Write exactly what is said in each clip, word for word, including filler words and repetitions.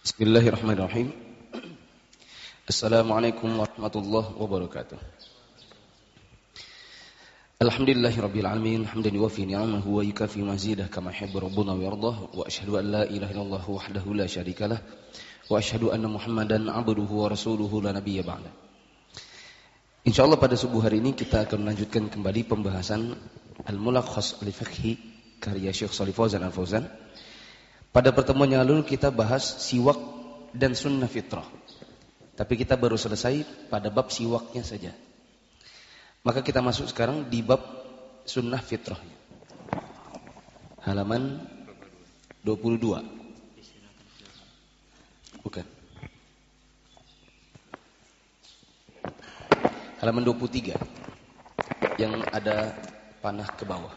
Bismillahirrahmanirrahim. Assalamualaikum warahmatullahi wabarakatuh. Alhamdulillahirabbil alamin, hamdan yuwaffi ni'amahu wa yukafi mazidah kama yuhibbu rabbuna wa yardah, wa asyhadu an la ilaha illallah wahdahu la syarikalah, wa asyhadu anna Muhammadan 'abduhu wa rasuluhu la nabiyya ba'da. Insyaallah pada subuh hari ini kita akan melanjutkan kembali pembahasan Al-Mulakhas al-Fiqhi karya Syekh Shalih Fauzan Al-Fauzan. Pada pertemuan yang lalu kita bahas siwak dan sunnah fitrah. Tapi kita baru selesai pada bab siwaknya saja. Maka kita masuk sekarang di bab sunnah fitrahnya. Halaman dua puluh dua. Bukan. Halaman dua puluh tiga. Yang ada panah ke bawah.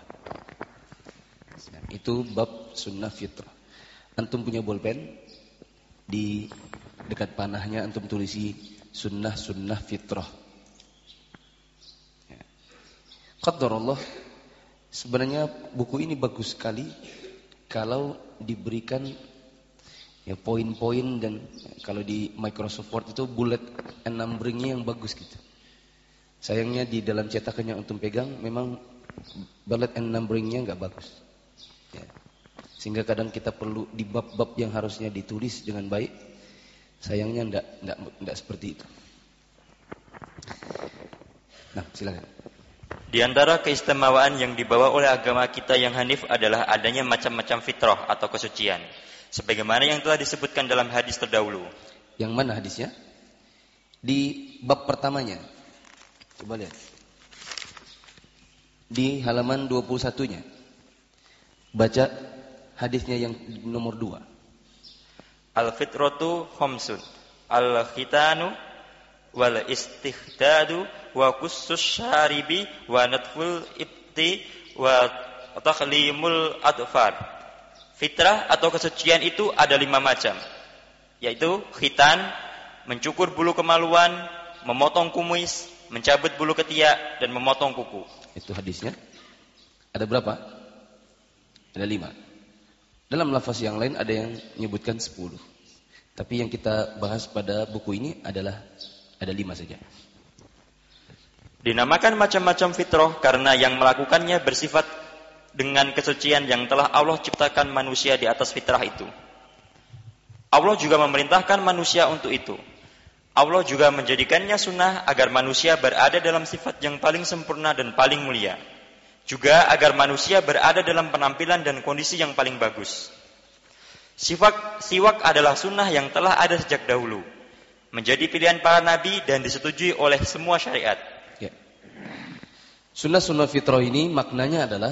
Itu bab sunnah fitrah. Antum punya bolpen, di dekat panahnya antum tulisi sunnah-sunnah fitrah. Ya. Qadarullah, sebenarnya buku ini bagus sekali kalau diberikan ya poin-poin, dan kalau di Microsoft Word itu bullet and numbering-nya yang bagus gitu. Sayangnya di dalam cetakan yang antum pegang memang bullet and numbering-nya enggak bagus. Ya. Sehingga kadang kita perlu di bab-bab yang harusnya ditulis dengan baik, sayangnya enggak, enggak, enggak seperti itu. Nah, silakan. Di antara keistimewaan yang dibawa oleh agama kita yang hanif adalah adanya macam-macam fitrah atau kesucian, sebagaimana yang telah disebutkan dalam hadis terdahulu. Yang mana hadisnya? Di bab pertamanya. Coba lihat. Di halaman dua puluh satu-nya. Baca hadisnya yang nomor dua. Al-fitratu khamsun. Al-khitanu wal istihdadu wa kussus syaribi wa natful ibti wa takhlimul adfar. Fitrah atau kesucian itu ada lima macam, yaitu khitan, mencukur bulu kemaluan, memotong kumis, mencabut bulu ketiak, dan memotong kuku. Itu hadisnya. Ada berapa? Ada lima. Dalam lafaz yang lain ada yang menyebutkan sepuluh. Tapi yang kita bahas pada buku ini adalah ada lima saja. Dinamakan macam-macam fitrah karena yang melakukannya bersifat dengan kesucian yang telah Allah ciptakan manusia di atas fitrah itu. Allah juga memerintahkan manusia untuk itu. Allah juga menjadikannya sunnah agar manusia berada dalam sifat yang paling sempurna dan paling mulia. Juga agar manusia berada dalam penampilan dan kondisi yang paling bagus. Siwak, siwak adalah sunnah yang telah ada sejak dahulu, menjadi pilihan para nabi dan disetujui oleh semua syariat. Ya. Sunnah-sunnah fitrah ini maknanya adalah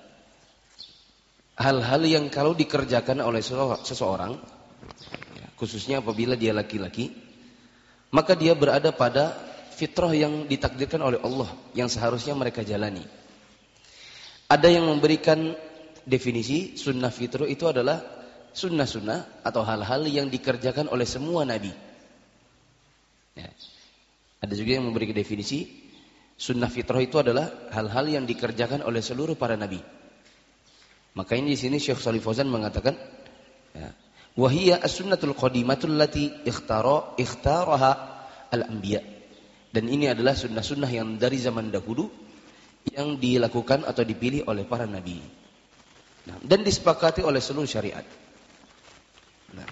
hal-hal yang kalau dikerjakan oleh seseorang, khususnya apabila dia laki-laki, maka dia berada pada fitrah yang ditakdirkan oleh Allah, yang seharusnya mereka jalani. Ada yang memberikan definisi sunnah fitrah itu adalah sunnah-sunnah atau hal-hal yang dikerjakan oleh semua nabi. Ya. Ada juga yang memberikan definisi sunnah fitrah itu adalah hal-hal yang dikerjakan oleh seluruh para nabi. Maka ini di sini Syekh Shalih Fauzan mengatakan, ya, wa hiya as-sunnatul qadimatul lati ikhtara ikhtaraha al-anbiya. Dan ini adalah sunnah-sunnah yang dari zaman dahulu yang dilakukan atau dipilih oleh para nabi, nah, dan disepakati oleh seluruh syariat. Nah,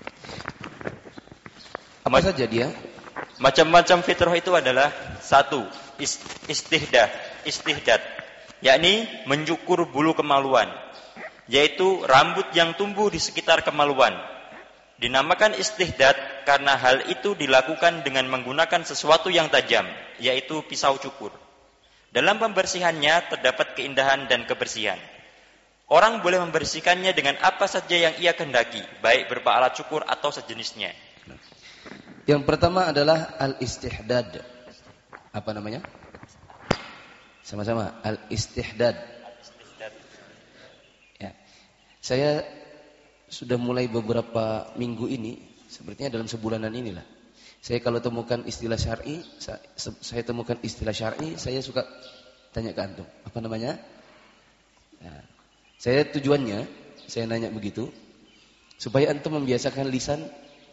apa Ma- saja dia? Macam-macam fitrah itu adalah satu, istihdad, istihdad, yakni mencukur bulu kemaluan, yaitu rambut yang tumbuh di sekitar kemaluan. Dinamakan istihdad karena hal itu dilakukan dengan menggunakan sesuatu yang tajam, yaitu pisau cukur. Dalam pembersihannya terdapat keindahan dan kebersihan. Orang boleh membersihkannya dengan apa saja yang ia kehendaki, baik berupa alat cukur atau sejenisnya. Yang pertama adalah al-istihdad. Apa namanya? Sama-sama, al-istihdad. Ya. Saya sudah mulai beberapa minggu ini, sepertinya dalam sebulanan inilah, saya kalau temukan istilah syar'i, saya temukan istilah syar'i, saya suka tanya ke antum, apa namanya? Nah, saya tujuannya, saya nanya begitu, supaya antum membiasakan lisan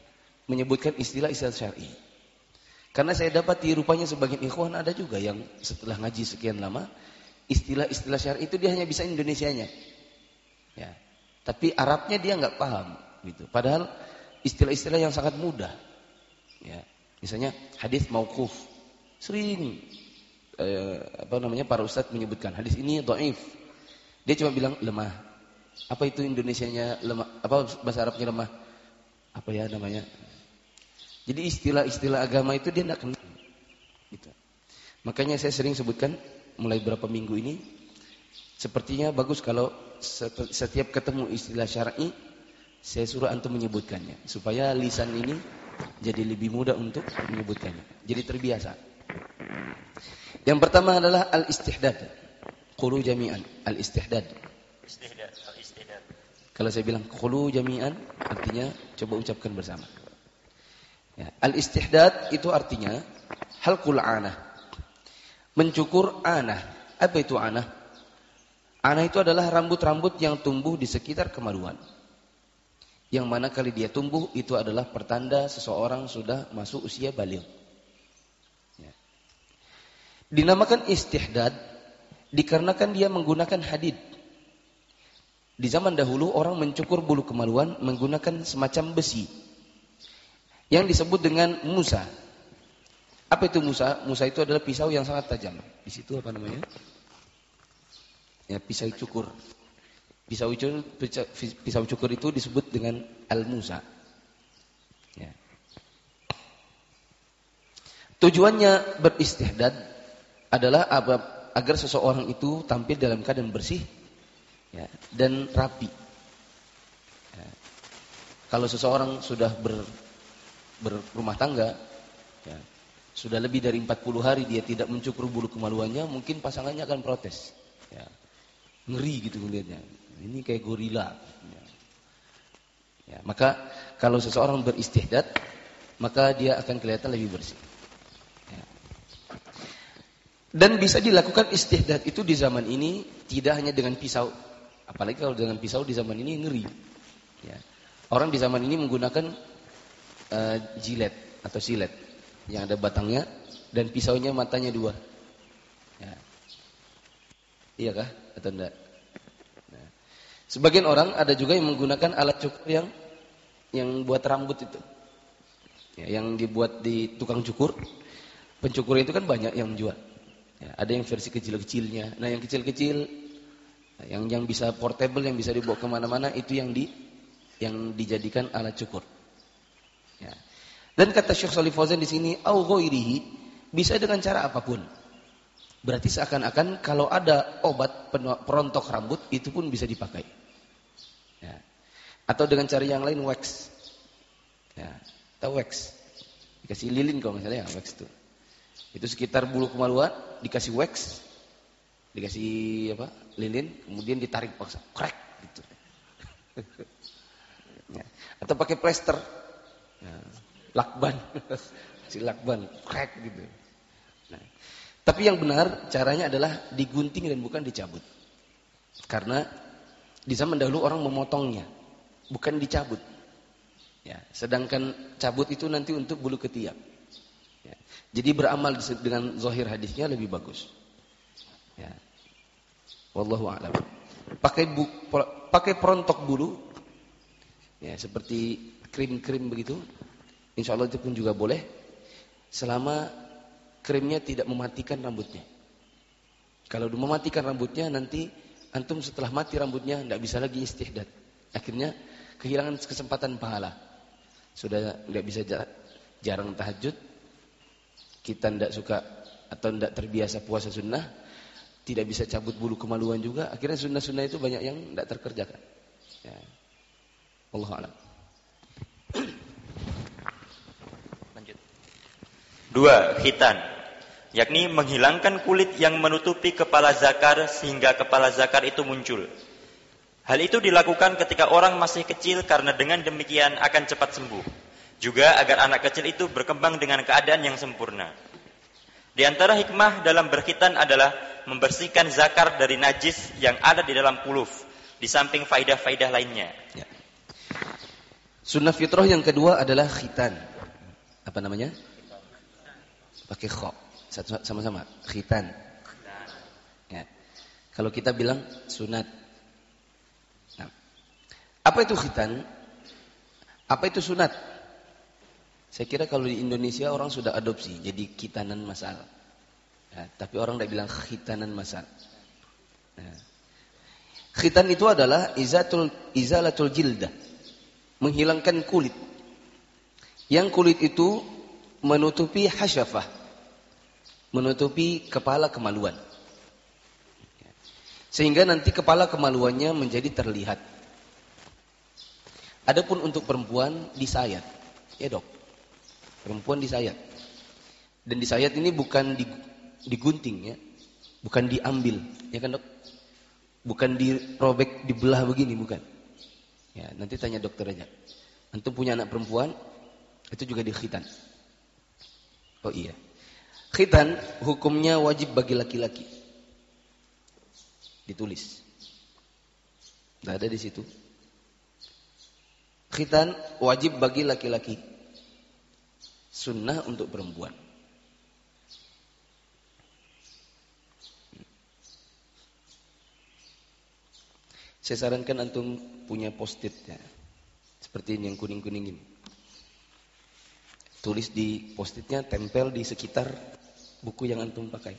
menyebutkan istilah-istilah syar'i. Karena saya dapati rupanya sebagian ikhwan ada juga yang setelah ngaji sekian lama, istilah-istilah syar'i itu dia hanya bisa Indonesianya. Ya. Tapi Arabnya dia nggak paham gitu. Padahal istilah-istilah yang sangat mudah. Ya. Misalnya hadis mauquf. Sering eh, apa namanya para ustadz menyebutkan hadis ini dhaif. Dia cuma bilang lemah. Apa itu Indonesianya lemah? Apa bahasa Arabnya lemah? Apa ya namanya? Jadi istilah-istilah agama itu dia tidak kenal. Gitu. Makanya saya sering sebutkan mulai berapa minggu ini, sepertinya bagus kalau setiap ketemu istilah syar'i, saya suruh antum menyebutkannya. Supaya lisan ini jadi lebih mudah untuk menyebutkannya. Jadi terbiasa. Yang pertama adalah al-istihdad. Qulu jami'an. Al-istihdad. Istihdad, al-istihdad. Kalau saya bilang qulu jami'an, artinya coba ucapkan bersama. Ya, al-istihdad itu artinya halqul anah. Mencukur anah. Apa itu anah? Anah itu adalah rambut-rambut yang tumbuh di sekitar kemaluan. Yang mana kali dia tumbuh itu adalah pertanda seseorang sudah masuk usia baligh. Ya. Dinamakan istihdad dikarenakan dia menggunakan hadid. Di zaman dahulu orang mencukur bulu kemaluan menggunakan semacam besi yang disebut dengan musa. Apa itu musa? Musa itu adalah pisau yang sangat tajam. Di situ apa namanya? Ya, pisau cukur. Pisau cukur, pisau cukur itu disebut dengan al-musa. Ya. Tujuannya beristihdad adalah agar seseorang itu tampil dalam keadaan bersih, ya, dan rapi. Ya. Kalau seseorang sudah ber berumah tangga, ya, sudah lebih dari empat puluh hari dia tidak mencukur bulu kemaluannya, mungkin pasangannya akan protes. Ya. Ngeri gitu melihatnya. Ini kayak gorila. Ya. Ya, maka kalau seseorang beristihdad, maka dia akan kelihatan lebih bersih. Ya. Dan bisa dilakukan istihdad itu di zaman ini tidak hanya dengan pisau. Apalagi kalau dengan pisau di zaman ini ngeri. Ya. Orang di zaman ini menggunakan Uh, jilet atau silet yang ada batangnya dan pisaunya matanya dua. Ya. Iya kah atau enggak? Nah. Sebagian orang ada juga yang menggunakan alat cukur yang yang buat rambut itu, ya, yang dibuat di tukang cukur. Pencukur itu kan banyak yang menjual. Ya, ada yang versi kecil-kecilnya. Nah yang kecil-kecil, yang yang bisa portable, yang bisa dibawa kemana-mana itu yang di yang dijadikan alat cukur. Ya. Dan kata Syekh Shalih Fauzan di sini, au ghairihi, bisa dengan cara apapun. Berarti seakan-akan kalau ada obat perontok rambut itu pun bisa dipakai. Ya. Atau dengan cara yang lain wax. Ya, tahu wax? Dikasih lilin kalau misalnya ya, wax itu. Itu sekitar bulu kemaluan dikasih wax, dikasih apa? Lilin, kemudian ditarik paksa, krek gitu. Ya. Atau pakai plester. Ya, lakban, si lakban, crack gitu. Nah, tapi yang benar caranya adalah digunting dan bukan dicabut. Karena di zaman dahulu orang memotongnya, bukan dicabut. Ya, sedangkan cabut itu nanti untuk bulu ketiak. Ya, jadi beramal dengan zahir hadisnya lebih bagus. Ya, wallahu a'lam. Pakai bu, pakai perontok bulu, ya seperti krim-krim begitu, insya Allah itu pun juga boleh, selama krimnya tidak mematikan rambutnya. Kalau mematikan rambutnya, nanti antum setelah mati rambutnya tidak bisa lagi istihdad. Akhirnya kehilangan kesempatan pahala. Sudah tidak bisa jarang tahajud, kita tidak suka atau tidak terbiasa puasa sunnah, tidak bisa cabut bulu kemaluan juga. Akhirnya sunnah-sunnah itu banyak yang tidak terkerjakan. Ya. Wallahu a'lam. Lanjut. Dua, khitan, yakni menghilangkan kulit yang menutupi kepala zakar sehingga kepala zakar itu muncul. Hal itu dilakukan ketika orang masih kecil karena dengan demikian akan cepat sembuh. Juga agar anak kecil itu berkembang dengan keadaan yang sempurna. Di antara hikmah dalam berkhitan adalah membersihkan zakar dari najis yang ada di dalam puluf, di samping faidah-faidah lainnya. Ya. Sunnah fitrah yang kedua adalah khitan. Apa namanya? Pakai kha. Satu sama-sama. Khitan. Ya. Kalau kita bilang sunat. Nah. Apa itu khitan? Apa itu sunat? Saya kira kalau di Indonesia orang sudah adopsi jadi khitanan masal. Ya, tapi orang tidak bilang khitanan masal. Ya. Khitan itu adalah izatul izalatul jildah. Menghilangkan kulit. Yang kulit itu menutupi hasyafah. Menutupi kepala kemaluan. Sehingga nanti kepala kemaluannya menjadi terlihat. Adapun untuk perempuan disayat. Ya dok. Perempuan disayat. Dan disayat ini bukan digunting ya. Bukan diambil. Ya kan dok? Bukan dirobek, dibelah begini, bukan. Ya, nanti tanya dokter aja. Antum punya anak perempuan, itu juga di khitan. Oh iya. Khitan hukumnya wajib bagi laki-laki. Ditulis. Tidak ada di situ. Khitan wajib bagi laki-laki. Sunnah untuk perempuan. Saya sarankan antum punya post-it ya. Seperti ini yang kuning-kuning ini. Tulis di post-itnya, tempel di sekitar buku yang antum pakai.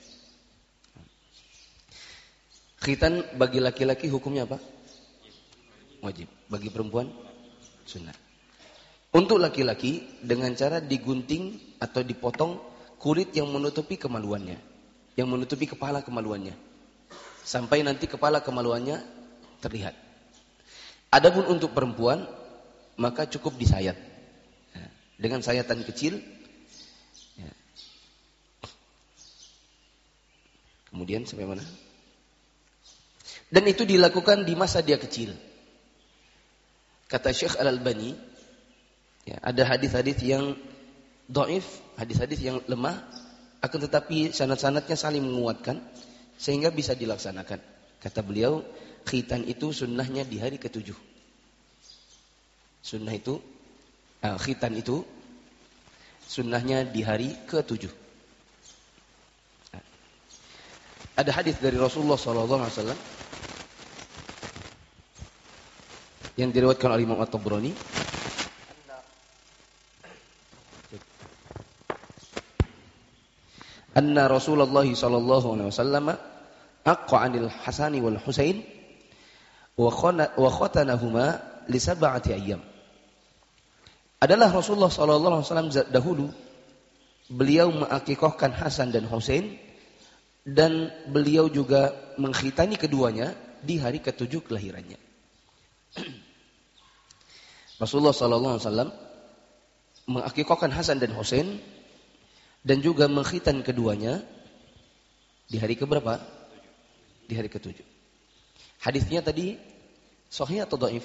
Khitan bagi laki-laki hukumnya apa? Wajib. Bagi perempuan sunnah. Untuk laki-laki dengan cara digunting atau dipotong kulit yang menutupi kemaluannya, yang menutupi kepala kemaluannya. Sampai nanti kepala kemaluannya terlihat. Adapun untuk perempuan maka cukup disayat ya, dengan sayatan kecil ya. Kemudian sampai mana? Dan itu dilakukan di masa dia kecil. Kata Syekh Al-Albani ya, ada hadis-hadis yang dhaif, hadis-hadis yang lemah, akan tetapi sanad-sanadnya saling menguatkan sehingga bisa dilaksanakan. Kata beliau, khitan itu sunnahnya di hari ketujuh. Sunnah itu, uh, khitan itu sunnahnya di hari ketujuh. Ada hadis dari Rasulullah Sallallahu Alaihi Wasallam yang diriwayatkan oleh Imam At-Tabrani. Anna Rasulullah Sallallahu Alaihi Wasallam aqqa 'anil Hasani wal Husain wa khatanahuma li sab'ati ayyam. Adalah Rasulullah sallallahu alaihi wasallam dahulu beliau mengakikahkan Hasan dan Husain dan beliau juga mengkhitani keduanya di hari ketujuh kelahirannya. Rasulullah sallallahu alaihi wasallam mengakikahkan Hasan dan Husain dan juga mengkhitan keduanya di hari keberapa? Di hari ketujuh. Hadisnya tadi sahih atau dhaif?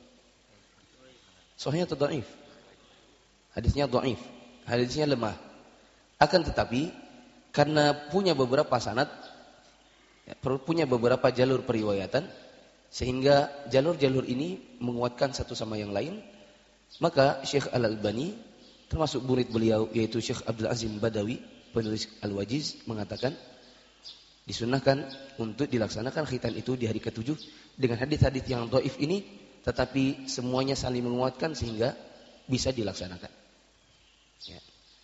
Sahih atau dhaif? Hadisnya dhaif. Hadisnya lemah. Akan tetapi karena punya beberapa sanad, ya, punya beberapa jalur periwayatan, sehingga jalur-jalur ini menguatkan satu sama yang lain, maka Syekh Al-Albani termasuk murid beliau yaitu Syekh Abdul Azim Badawi, penulis Al-Wajiz, mengatakan disunnahkan untuk dilaksanakan khitan itu di hari ketujuh dengan hadis-hadis yang dhaif ini, tetapi semuanya saling menguatkan sehingga bisa dilaksanakan. Ya.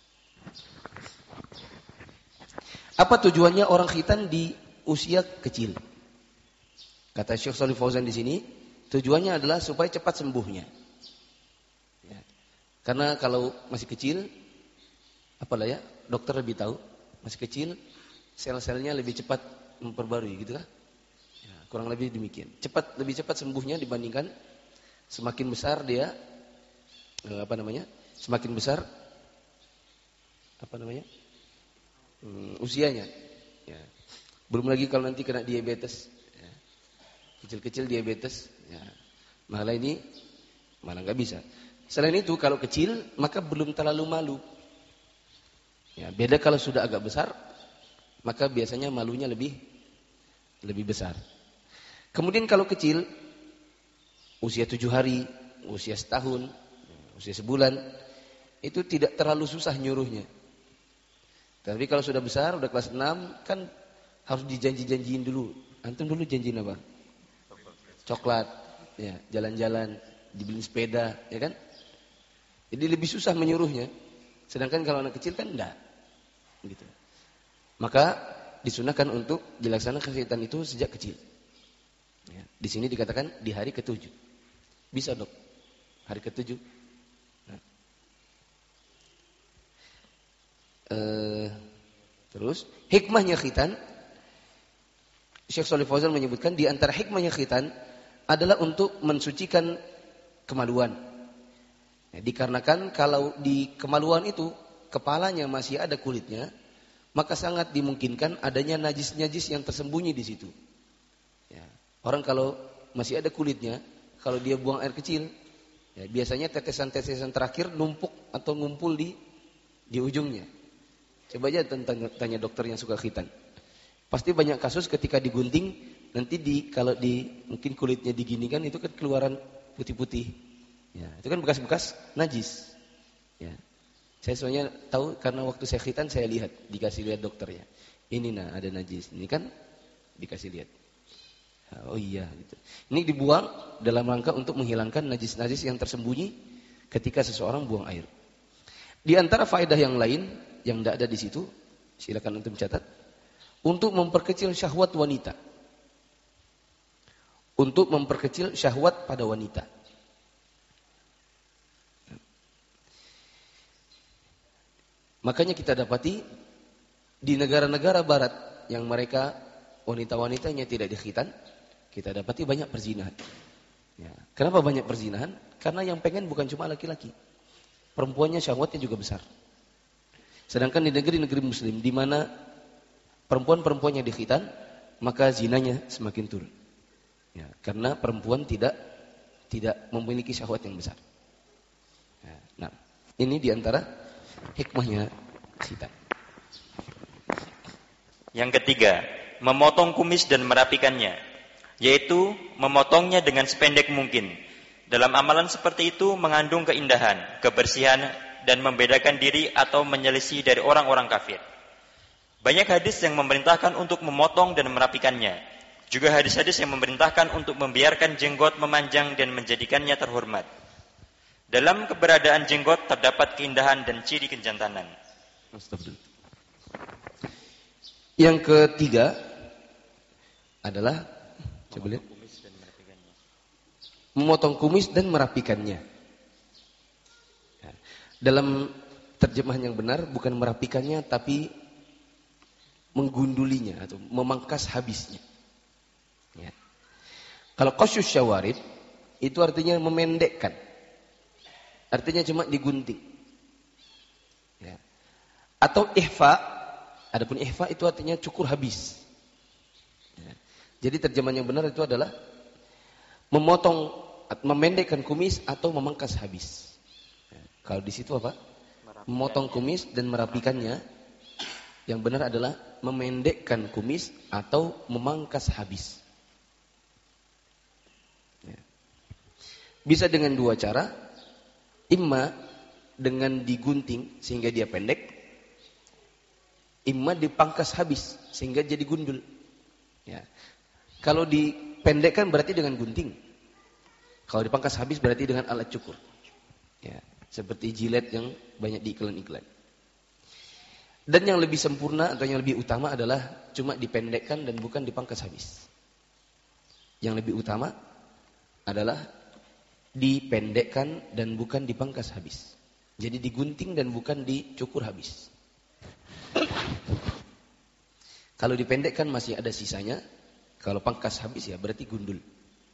Apa tujuannya orang khitan di usia kecil? Kata Syekh Shalih Fauzan di sini, tujuannya adalah supaya cepat sembuhnya. Ya. Karena kalau masih kecil, apalah ya, dokter lebih tahu, masih kecil, sel-selnya lebih cepat memperbarui, gitu kan? Ya, kurang lebih demikian. Cepat, lebih cepat sembuhnya dibandingkan semakin besar dia, eh, apa namanya? Semakin besar, apa namanya? Hmm, usianya. Ya. Belum lagi kalau nanti kena diabetes. Ya. Kecil-kecil diabetes. Ya. Malah ini malah nggak bisa. Selain itu kalau kecil maka belum terlalu malu. Ya, beda kalau sudah agak besar, maka biasanya malunya lebih lebih besar. Kemudian kalau kecil, usia tujuh hari, usia setahun, usia sebulan, itu tidak terlalu susah nyuruhnya. Tapi kalau sudah besar, udah kelas enam, kan harus dijanji-janjiin dulu. Antum dulu janjiin apa? Coklat, ya, jalan-jalan, dibeli sepeda, ya kan? Jadi lebih susah menyuruhnya. Sedangkan kalau anak kecil kan enggak. Gitu. Maka disunahkan untuk dilaksanakan khitan itu sejak kecil. Ya, di sini dikatakan di hari ketujuh. Bisa dok, hari ketujuh. Nah. Uh, terus hikmahnya khitan, Syekh Shalih Fauzan menyebutkan di antara hikmahnya khitan adalah untuk mensucikan kemaluan. Ya, dikarenakan kalau di kemaluan itu kepalanya masih ada kulitnya, maka sangat dimungkinkan adanya najis-najis yang tersembunyi di situ. Ya, orang kalau masih ada kulitnya, kalau dia buang air kecil, ya, biasanya tetesan-tetesan terakhir numpuk atau ngumpul di di ujungnya. Coba aja tanya, tanya dokter yang suka khitan. Pasti banyak kasus ketika digunting, nanti di kalau di mungkin kulitnya diginikan itu kan keluaran putih-putih. Ya, itu kan bekas-bekas najis. Ya. Saya soalnya tahu karena waktu saya khitan saya lihat, dikasih lihat dokternya. Ini nah ada najis. Ini kan dikasih lihat. Oh iya gitu. Ini dibuang dalam rangka untuk menghilangkan najis-najis yang tersembunyi ketika seseorang buang air. Di antara faedah yang lain yang tidak ada di situ, silakan untuk catat. Untuk memperkecil syahwat wanita. Untuk memperkecil syahwat pada wanita. Makanya kita dapati di negara-negara barat yang mereka wanita-wanitanya tidak dikhitan, kita dapati banyak perzinahan. Ya. Kenapa banyak perzinahan? Karena yang pengen bukan cuma laki-laki. Perempuannya syahwatnya juga besar. Sedangkan di negeri-negeri muslim di mana perempuan-perempuan yang dikhitan, maka zinanya semakin turun. Ya, karena perempuan tidak tidak memiliki syahwat yang besar. Ya, nah, ini diantara hikmahnya khitan. Yang ketiga, memotong kumis dan merapikannya, yaitu memotongnya dengan sependek mungkin. Dalam amalan seperti itu mengandung keindahan, kebersihan, dan membedakan diri atau menyelisih dari orang-orang kafir. Banyak hadis yang memerintahkan untuk memotong dan merapikannya. Juga hadis-hadis yang memerintahkan untuk membiarkan jenggot memanjang dan menjadikannya terhormat. Dalam keberadaan jenggot terdapat keindahan dan ciri kejantanan. Yang ketiga adalah coba lihat, memotong kumis dan merapikannya. Dalam terjemahan yang benar bukan merapikannya tapi menggundulinya atau memangkas habisnya. Ya. Kalau qasyus syawarib itu artinya memendekkan. Artinya cuma digunting. Ya. Atau ihfa, adapun ihfa itu artinya cukur habis. Ya. Jadi terjemahan yang benar itu adalah memotong, memendekkan kumis atau memangkas habis. Ya. Kalau di situ apa? Memotong kumis dan merapikannya. Yang benar adalah memendekkan kumis atau memangkas habis. Ya. Bisa dengan dua cara. Imma dengan digunting sehingga dia pendek. Imma dipangkas habis sehingga jadi gundul. Ya. Kalau dipendekkan berarti dengan gunting. Kalau dipangkas habis berarti dengan alat cukur. Ya. Seperti jilet yang banyak di iklan-iklan. Dan yang lebih sempurna atau yang lebih utama adalah cuma dipendekkan dan bukan dipangkas habis. Yang lebih utama adalah dipendekkan dan bukan dipangkas habis. Jadi digunting dan bukan dicukur habis. Kalau dipendekkan masih ada sisanya. Kalau pangkas habis ya berarti gundul.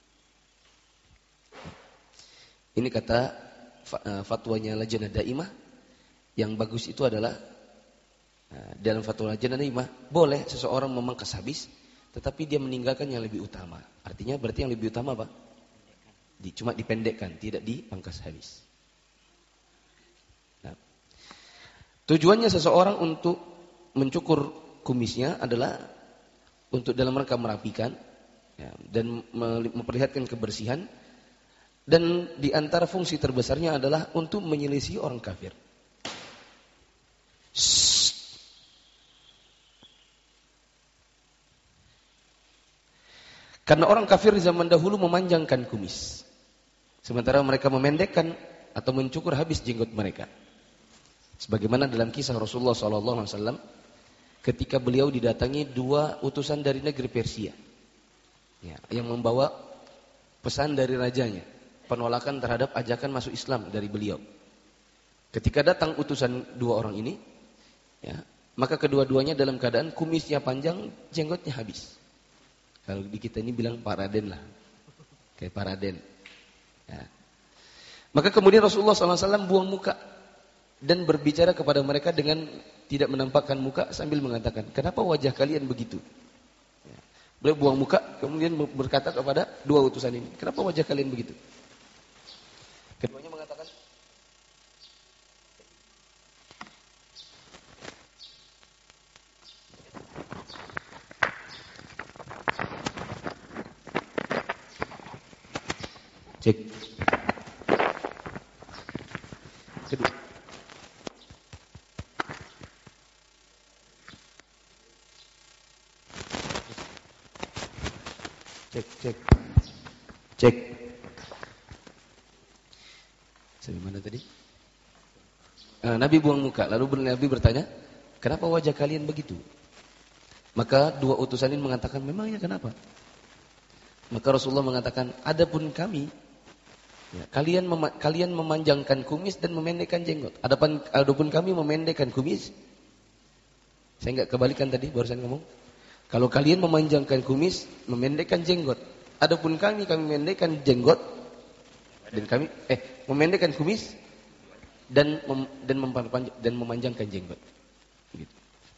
Ini kata fatwanya Lajnah Daimah. Yang bagus itu adalah dalam fatwa Lajnah Daimah boleh seseorang memangkas habis, tetapi dia meninggalkan yang lebih utama. Artinya berarti yang lebih utama apa? Di, cuma dipendekkan, tidak dipangkas habis. Nah, tujuannya seseorang untuk mencukur kumisnya adalah untuk dalam rangka merapikan ya, dan memperlihatkan kebersihan Dan di antara fungsi terbesarnya adalah untuk menyelisih orang kafir. Shhh. Karena orang kafir di zaman dahulu memanjangkan kumis, sementara mereka memendekkan atau mencukur habis jenggot mereka. Sebagaimana dalam kisah Rasulullah shallallahu alaihi wasallam ketika beliau didatangi dua utusan dari negeri Persia, ya, yang membawa pesan dari rajanya, penolakan terhadap ajakan masuk Islam dari beliau. Ketika datang utusan dua orang ini, ya, maka kedua-duanya dalam keadaan kumisnya panjang, jenggotnya habis. Kalau di kita ini bilang Pak Raden lah, kayak Pak Raden. Ya. Maka kemudian Rasulullah shallallahu alaihi wasallam buang muka dan berbicara kepada mereka dengan tidak menampakkan muka sambil mengatakan, kenapa wajah kalian begitu? Ya. Beliau buang muka kemudian berkata kepada dua utusan ini, kenapa wajah kalian begitu? Keduanya mengatakan, cek. Kedua. Cek, cek. Cek. Sampai mana tadi? Nah, Nabi buang muka, lalu Nabi bertanya, kenapa wajah kalian begitu? Maka dua utusan ini mengatakan, memangnya kenapa? Maka Rasulullah mengatakan, adapun kami, ya, kalian mema kalian memanjangkan kumis dan memendekkan jenggot. Adapun, adapun kami memendekkan kumis. Saya enggak kebalikan tadi barusan ngomong. Kalau kalian memanjangkan kumis, memendekkan jenggot. Adapun kami kami memendekkan jenggot dan kami eh memendekkan kumis dan mem, dan memperpanjang dan memanjangkan jenggot. Gitu.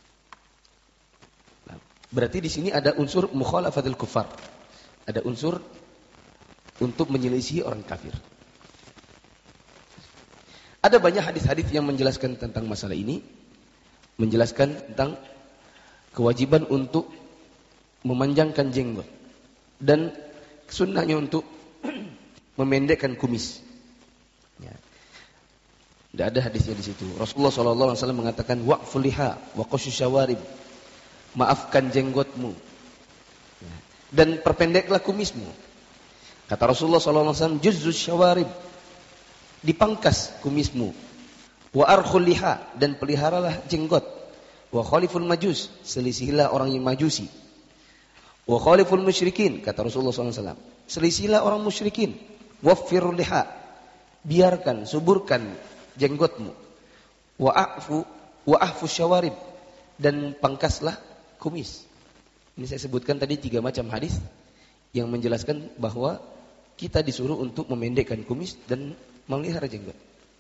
Nah, berarti di sini ada unsur mukhalafatul kufar. Ada unsur untuk menyelisihi orang kafir. Ada banyak hadis-hadis yang menjelaskan tentang masalah ini, menjelaskan tentang kewajiban untuk memanjangkan jenggot dan sunnahnya untuk memendekkan kumis. Ya. Tidak ada hadisnya di situ. Rasulullah shallallahu alaihi wasallam mengatakan waqful liha wa qashu syawarib, maafkan jenggotmu ya, dan perpendeklah kumismu. Kata Rasulullah shallallahu alaihi wasallam juzzus syawarib, dipangkas kumismu. Wa arkhul liha, dan peliharalah jenggot. Wa khaliful majus, selisihilah orang yang majusi. Wa khaliful musyrikin, kata Rasulullah shallallahu alaihi wasallam, selisihilah orang musyrikin. Waffirul liha, biarkan, suburkan jenggotmu. Wa afu wa ahfu syawarib, dan pangkaslah kumis. Ini saya sebutkan tadi tiga macam hadis yang menjelaskan bahwa kita disuruh untuk memendekkan kumis dan memelihara jenggot.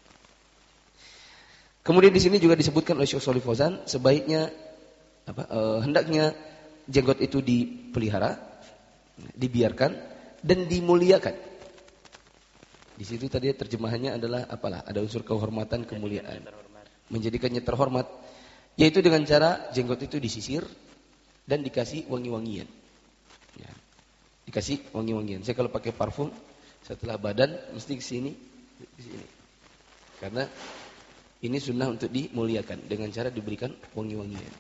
Kemudian di sini juga disebutkan oleh Syekh Shalih Fauzan, sebaiknya apa, e, hendaknya jenggot itu dipelihara, dibiarkan dan dimuliakan. Di situ tadi terjemahannya adalah apalah? Ada unsur kehormatan, kemuliaan. Menjadikannya terhormat, yaitu dengan cara jenggot itu disisir dan dikasih wangi-wangian. Ya. Dikasih wangi-wangian. Saya kalau pakai parfum setelah badan mesti ke sini, ke sini. Karena ini sunnah untuk dimuliakan dengan cara diberikan wangi-wangian.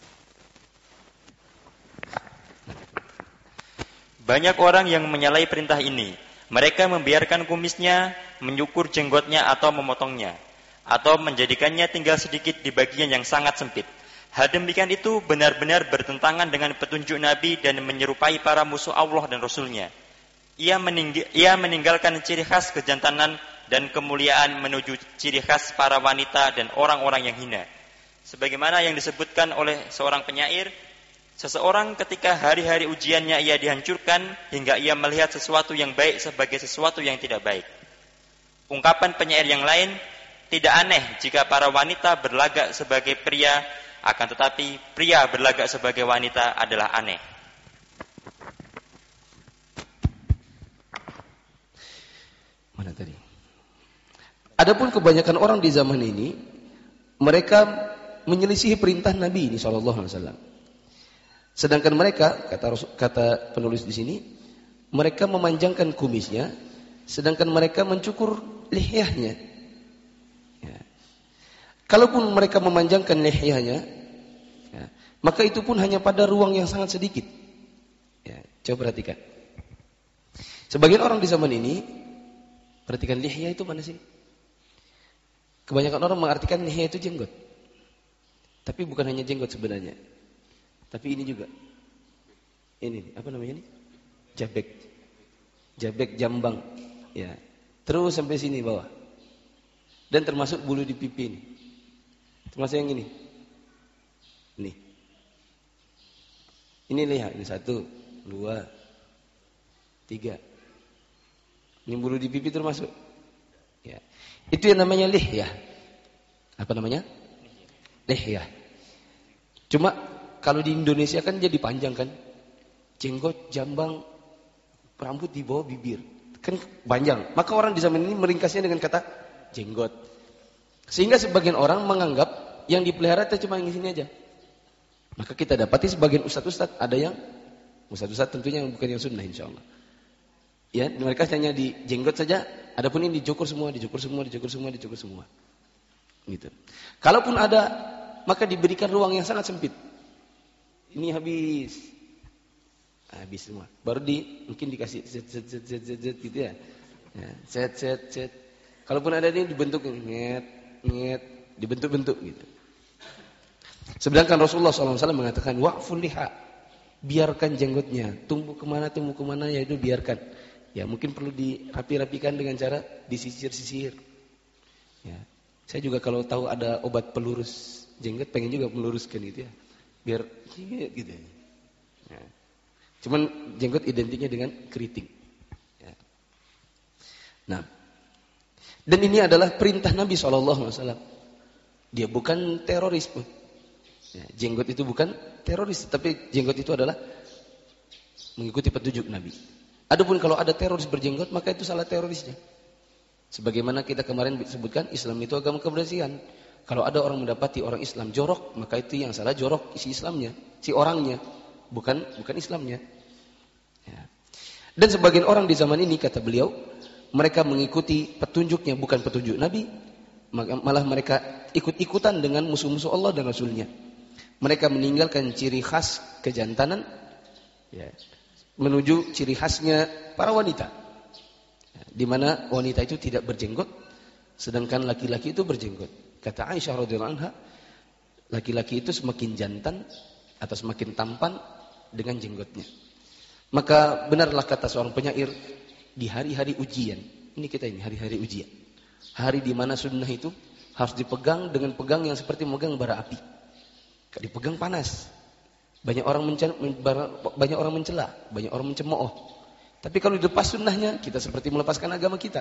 Banyak orang yang menyalahi perintah ini. Mereka membiarkan kumisnya, menyukur jenggotnya atau memotongnya, atau menjadikannya tinggal sedikit di bagian yang sangat sempit. Hal demikian itu benar-benar bertentangan dengan petunjuk Nabi dan menyerupai para musuh Allah dan Rasulnya. Ia, mening- ia meninggalkan ciri khas kejantanan dan kemuliaan menuju ciri khas para wanita dan orang-orang yang hina. Sebagaimana yang disebutkan oleh seorang penyair, seseorang ketika hari-hari ujiannya ia dihancurkan hingga ia melihat sesuatu yang baik sebagai sesuatu yang tidak baik. Ungkapan penyair yang lain, tidak aneh jika para wanita berlagak sebagai pria, akan tetapi pria berlagak sebagai wanita adalah aneh. Mana tadi? Adapun kebanyakan orang di zaman ini, mereka menyelisihi perintah Nabi ini shallallahu alaihi wasallam. Sedangkan mereka, kata kata penulis di sini, mereka memanjangkan kumisnya sedangkan mereka mencukur lihyahnya. Ya. Kalaupun mereka memanjangkan lihyahnya, ya, maka itu pun hanya pada ruang yang sangat sedikit. Ya, coba perhatikan. Sebagian orang di zaman ini, perhatikan lihyah itu mana sih? Kebanyakan orang mengartikan lihyah itu jenggot. Tapi bukan hanya jenggot sebenarnya. Tapi ini juga. Ini, apa namanya ini? Jabek. Jabek jambang. Ya. Terus sampai sini bawah. Dan termasuk bulu di pipi ini. Termasuk yang ini. Ini. Ini lihat, ini satu, dua, tiga. Ini bulu di pipi termasuk. Ya. Itu yang namanya lihyah. Apa namanya? Lihyah. Cuma kalau di Indonesia kan jadi panjang kan. Jenggot, jambang, rambut di bawah bibir. Kan panjang. Maka orang di zaman ini meringkasnya dengan kata jenggot. Sehingga sebagian orang menganggap yang dipelihara itu cuma yang sini aja. Maka kita dapati sebagian ustadz-ustadz ada yang ustadz-ustadz tentunya bukan yang sunnah insyaallah. Ya, mereka hanya di jenggot saja, adapun ini dicukur semua, dicukur semua, dicukur semua, dicukur semua. Gitu. Kalaupun ada, maka diberikan ruang yang sangat sempit. Ini habis. Habis semua. Baru di mungkin dikasih set set set set set, set gitu ya. Ya, set set set. Kalaupun ada ini dibentuk nget nget, dibentuk-bentuk gitu. Sedangkan Rasulullah shallallahu alaihi wasallam mengatakan waqful liha, biarkan jenggotnya, tumbuh kemana tumbuh kemana ya itu biarkan. Ya mungkin perlu dirapi-rapikan dengan cara disisir-sisir. Ya, saya juga kalau tahu ada obat pelurus jenggot pengen juga meluruskan gitu ya, biar gitu. Ya. Cuman jenggot identiknya dengan keriting. Ya. Nah, dan ini adalah perintah Nabi shallallahu alaihi wasallam. Dia bukan teroris pun. Ya, jenggot itu bukan teroris, tapi jenggot itu adalah mengikuti petunjuk Nabi. Adapun kalau ada teroris berjenggot, maka itu salah terorisnya. Sebagaimana kita kemarin sebutkan, Islam itu agama kebersihan. Kalau ada orang mendapati orang Islam jorok, maka itu yang salah jorok si Islamnya, si orangnya, bukan bukan Islamnya. Ya. Dan sebagian orang di zaman ini, kata beliau, mereka mengikuti petunjuknya bukan petunjuk Nabi, malah mereka ikut-ikutan dengan musuh-musuh Allah dan Rasulnya. Mereka meninggalkan ciri khas kejantanan, ya, menuju ciri khasnya para wanita, ya, di mana wanita itu tidak berjenggot, sedangkan laki-laki itu berjenggot. Kata Aisyah radhiyallahu anha, laki-laki itu semakin jantan atau semakin tampan dengan jenggotnya. Maka benarlah kata seorang penyair, di hari-hari ujian, ini kita ini hari-hari ujian, hari di mana sunnah itu harus dipegang dengan pegang yang seperti memegang bara api. Dipegang panas. Banyak orang mencela, banyak orang mencela, banyak orang mencemooh. Tapi kalau dilepas sunnahnya, kita seperti melepaskan agama kita.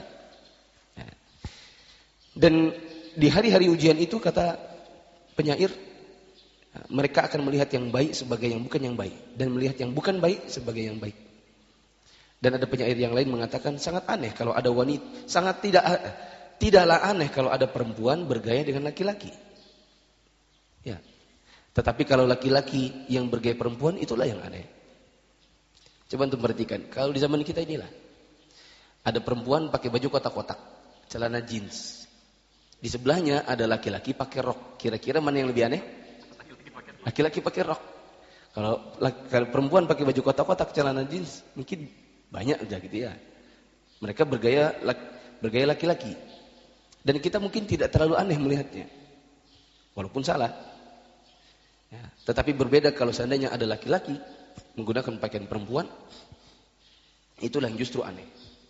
Dan di hari-hari ujian itu, kata penyair, mereka akan melihat yang baik sebagai yang bukan yang baik, dan melihat yang bukan baik sebagai yang baik. Dan ada penyair yang lain mengatakan sangat aneh kalau ada wanita, sangat tidak tidaklah aneh kalau ada perempuan bergaya dengan laki-laki. Ya. Tetapi kalau laki-laki yang bergaya perempuan, itulah yang aneh. Coba untuk perhatikan, kalau di zaman kita inilah ada perempuan pakai baju kotak-kotak, celana jeans. Di sebelahnya ada laki-laki pakai rok. Kira-kira mana yang lebih aneh? Laki-laki pakai rok. Kalau, kalau perempuan pakai baju kotak-kotak, celana jeans, mungkin banyak aja gitu ya. Mereka bergaya bergaya laki-laki. Dan kita mungkin tidak terlalu aneh melihatnya. Walaupun salah. Ya, tetapi berbeda kalau seandainya ada laki-laki menggunakan pakaian perempuan, itulah yang justru aneh.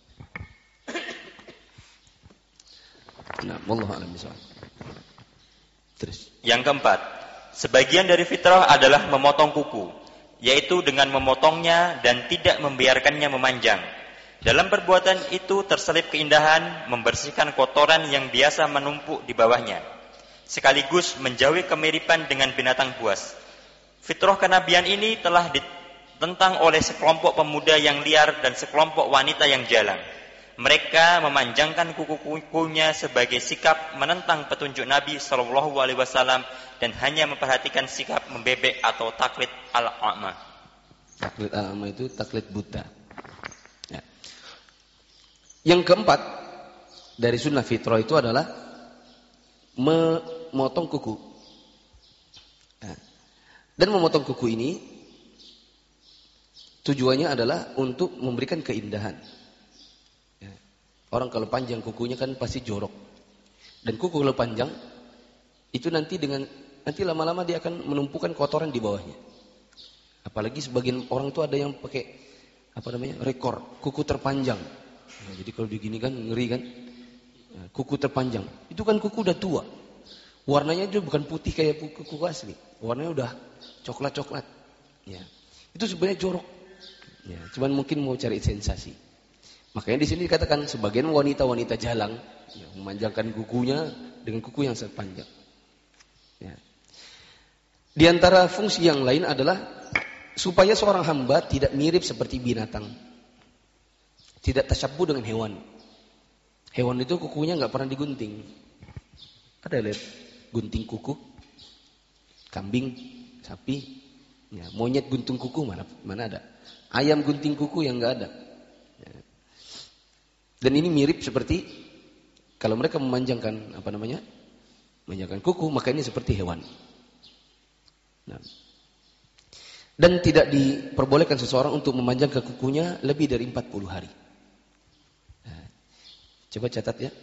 Nah, wallahu a'lam bishawab. Terus. Yang keempat, sebagian dari fitrah adalah memotong kuku, yaitu dengan memotongnya dan tidak membiarkannya memanjang. Dalam perbuatan itu terselip keindahan membersihkan kotoran yang biasa menumpuk di bawahnya, sekaligus menjauhi kemiripan dengan binatang buas. Fitrah kenabian ini telah ditentang oleh sekelompok pemuda yang liar dan sekelompok wanita yang jalang. Mereka memanjangkan kuku-kukunya sebagai sikap menentang petunjuk Nabi shallallahu alaihi wasallam dan hanya memperhatikan sikap membebek atau taklid al-a'ma. Taklid al-a'ma itu taklid buta. Ya. Yang keempat dari sunnah fitrah itu adalah memotong kuku. Dan memotong kuku ini tujuannya adalah untuk memberikan keindahan. Orang kalau panjang kukunya kan pasti jorok. Dan kuku kalau panjang itu nanti dengan nanti lama-lama dia akan menumpukan kotoran di bawahnya. Apalagi sebagian orang tuh ada yang pakai apa namanya? Rekor kuku terpanjang. Nah, jadi kalau begini kan ngeri kan? Nah, kuku terpanjang. Itu kan kuku udah tua. Warnanya itu bukan putih kayak kuku, kuku asli. Warnanya udah coklat-coklat. Ya. Itu sebenarnya jorok. Ya, cuman mungkin mau cari sensasi. Makanya di sini dikatakan sebagian wanita-wanita jalang ya, memanjangkan kukunya dengan kuku yang sangat panjang. Ya. Di antara fungsi yang lain adalah supaya seorang hamba tidak mirip seperti binatang. Tidak tasyabbuh dengan hewan. Hewan itu kukunya nggak pernah digunting. Ada lihat gunting kuku? Kambing, sapi, ya, monyet gunting kuku mana mana ada? Ayam gunting kuku yang nggak ada. Ya. Dan ini mirip seperti kalau mereka memanjangkan apa namanya? Memanjangkan kuku, maka ini seperti hewan. Nah. Dan tidak diperbolehkan seseorang untuk memanjangkan kukunya lebih dari empat puluh hari. Nah, coba catat ya.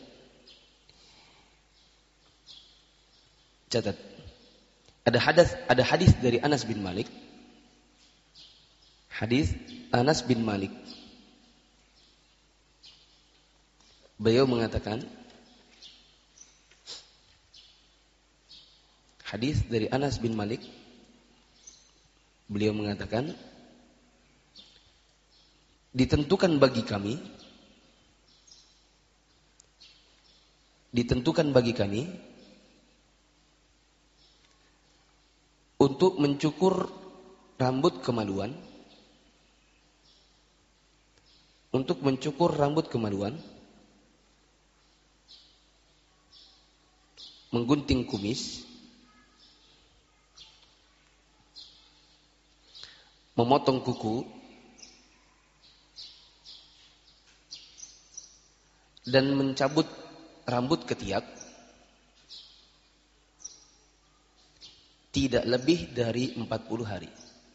Catat. Ada hadis ada hadis dari Anas bin Malik. Hadis Anas bin Malik. Beliau mengatakan hadis dari Anas bin Malik. Beliau mengatakan ditentukan bagi kami ditentukan bagi kami untuk mencukur rambut kemaluan untuk mencukur rambut kemaluan menggunting kumis, memotong kuku, dan mencabut rambut ketiak tidak lebih dari empat puluh hari.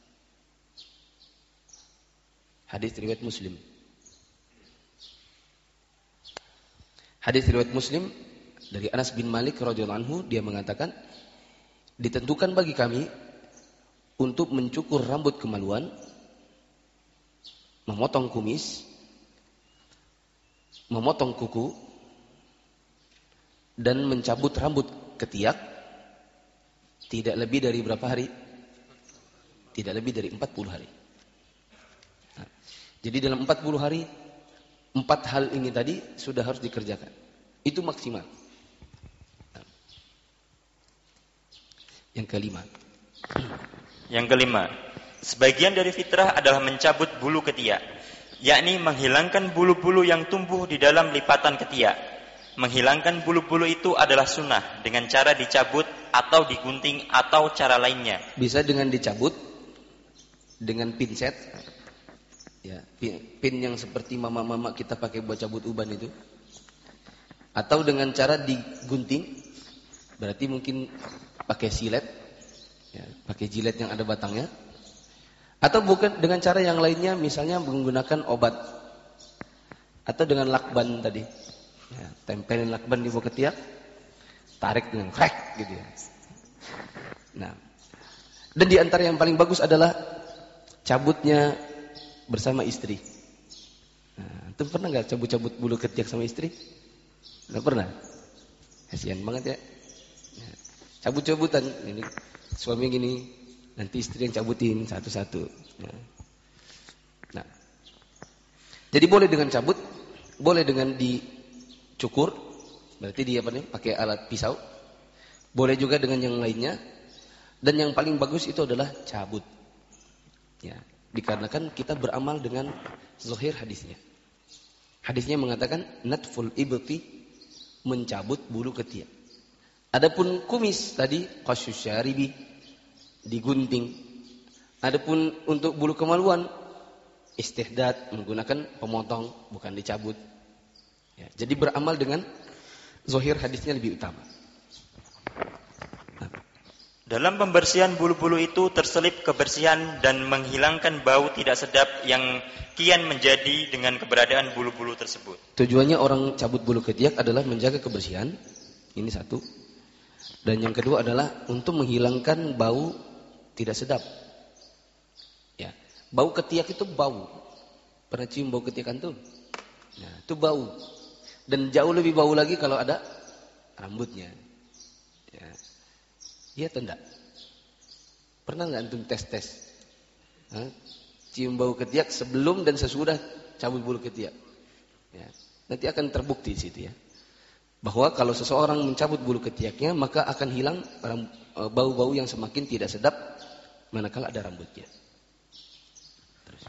Hadis riwayat Muslim. Hadis riwayat Muslim dari Anas bin Malik radhiyallahu anhu, dia mengatakan ditentukan bagi kami untuk mencukur rambut kemaluan, memotong kumis, memotong kuku, dan mencabut rambut ketiak tidak lebih dari berapa hari? Tidak lebih dari empat puluh hari. Nah, jadi dalam empat puluh hari, empat hal ini tadi sudah harus dikerjakan. Itu maksimal. Nah. Yang kelima. Yang kelima, sebagian dari fitrah adalah mencabut bulu ketiak, yakni menghilangkan bulu-bulu yang tumbuh di dalam lipatan ketiak. Menghilangkan bulu-bulu itu adalah sunnah dengan cara dicabut atau digunting atau cara lainnya. Bisa dengan dicabut, dengan pinset, ya, pin, pin yang seperti mama-mama kita pakai buat cabut uban itu, atau dengan cara digunting, berarti mungkin pakai silet, ya, pakai jilet yang ada batangnya, atau bukan dengan cara yang lainnya, misalnya menggunakan obat, atau dengan lakban tadi. Ya, tempelin lakban di bawah ketiak, tarik dengan krek gitu ya. Nah, dan di antara yang paling bagus adalah cabutnya bersama istri. Nah, itu pernah nggak cabut-cabut bulu ketiak sama istri? Nggak pernah. Kasian banget ya. Ya, cabut-cabutan, ini suami gini, nanti istri yang cabutin satu-satu. Ya. Nah, jadi boleh dengan cabut, boleh dengan di cukur, berarti dia apa nih? Pakai alat pisau. Boleh juga dengan yang lainnya. Dan yang paling bagus itu adalah cabut. Ya, dikarenakan kita beramal dengan zahir hadisnya. Hadisnya mengatakan natful ibti, mencabut bulu ketiak. Adapun kumis tadi qasyus syaribi, digunting. Adapun untuk bulu kemaluan istihdad, menggunakan pemotong, bukan dicabut. Ya, jadi beramal dengan zahir hadisnya lebih utama. Nah. Dalam pembersihan bulu-bulu itu terselip kebersihan dan menghilangkan bau tidak sedap yang kian menjadi dengan keberadaan bulu-bulu tersebut. Tujuannya orang cabut bulu ketiak adalah menjaga kebersihan. Ini satu. Dan yang kedua adalah untuk menghilangkan bau tidak sedap. Ya, bau ketiak itu bau. Pernah cium bau ketiak antum? Nah, itu bau. Dan jauh lebih bau lagi kalau ada rambutnya. Ya. Iya atau enggak? Pernah enggak antum tes-tes? Hah? Cium bau ketiak sebelum dan sesudah cabut bulu ketiak. Ya. Nanti akan terbukti di situ ya. Bahwa kalau seseorang mencabut bulu ketiaknya, maka akan hilang bau-bau yang semakin tidak sedap manakala ada rambutnya. Terus.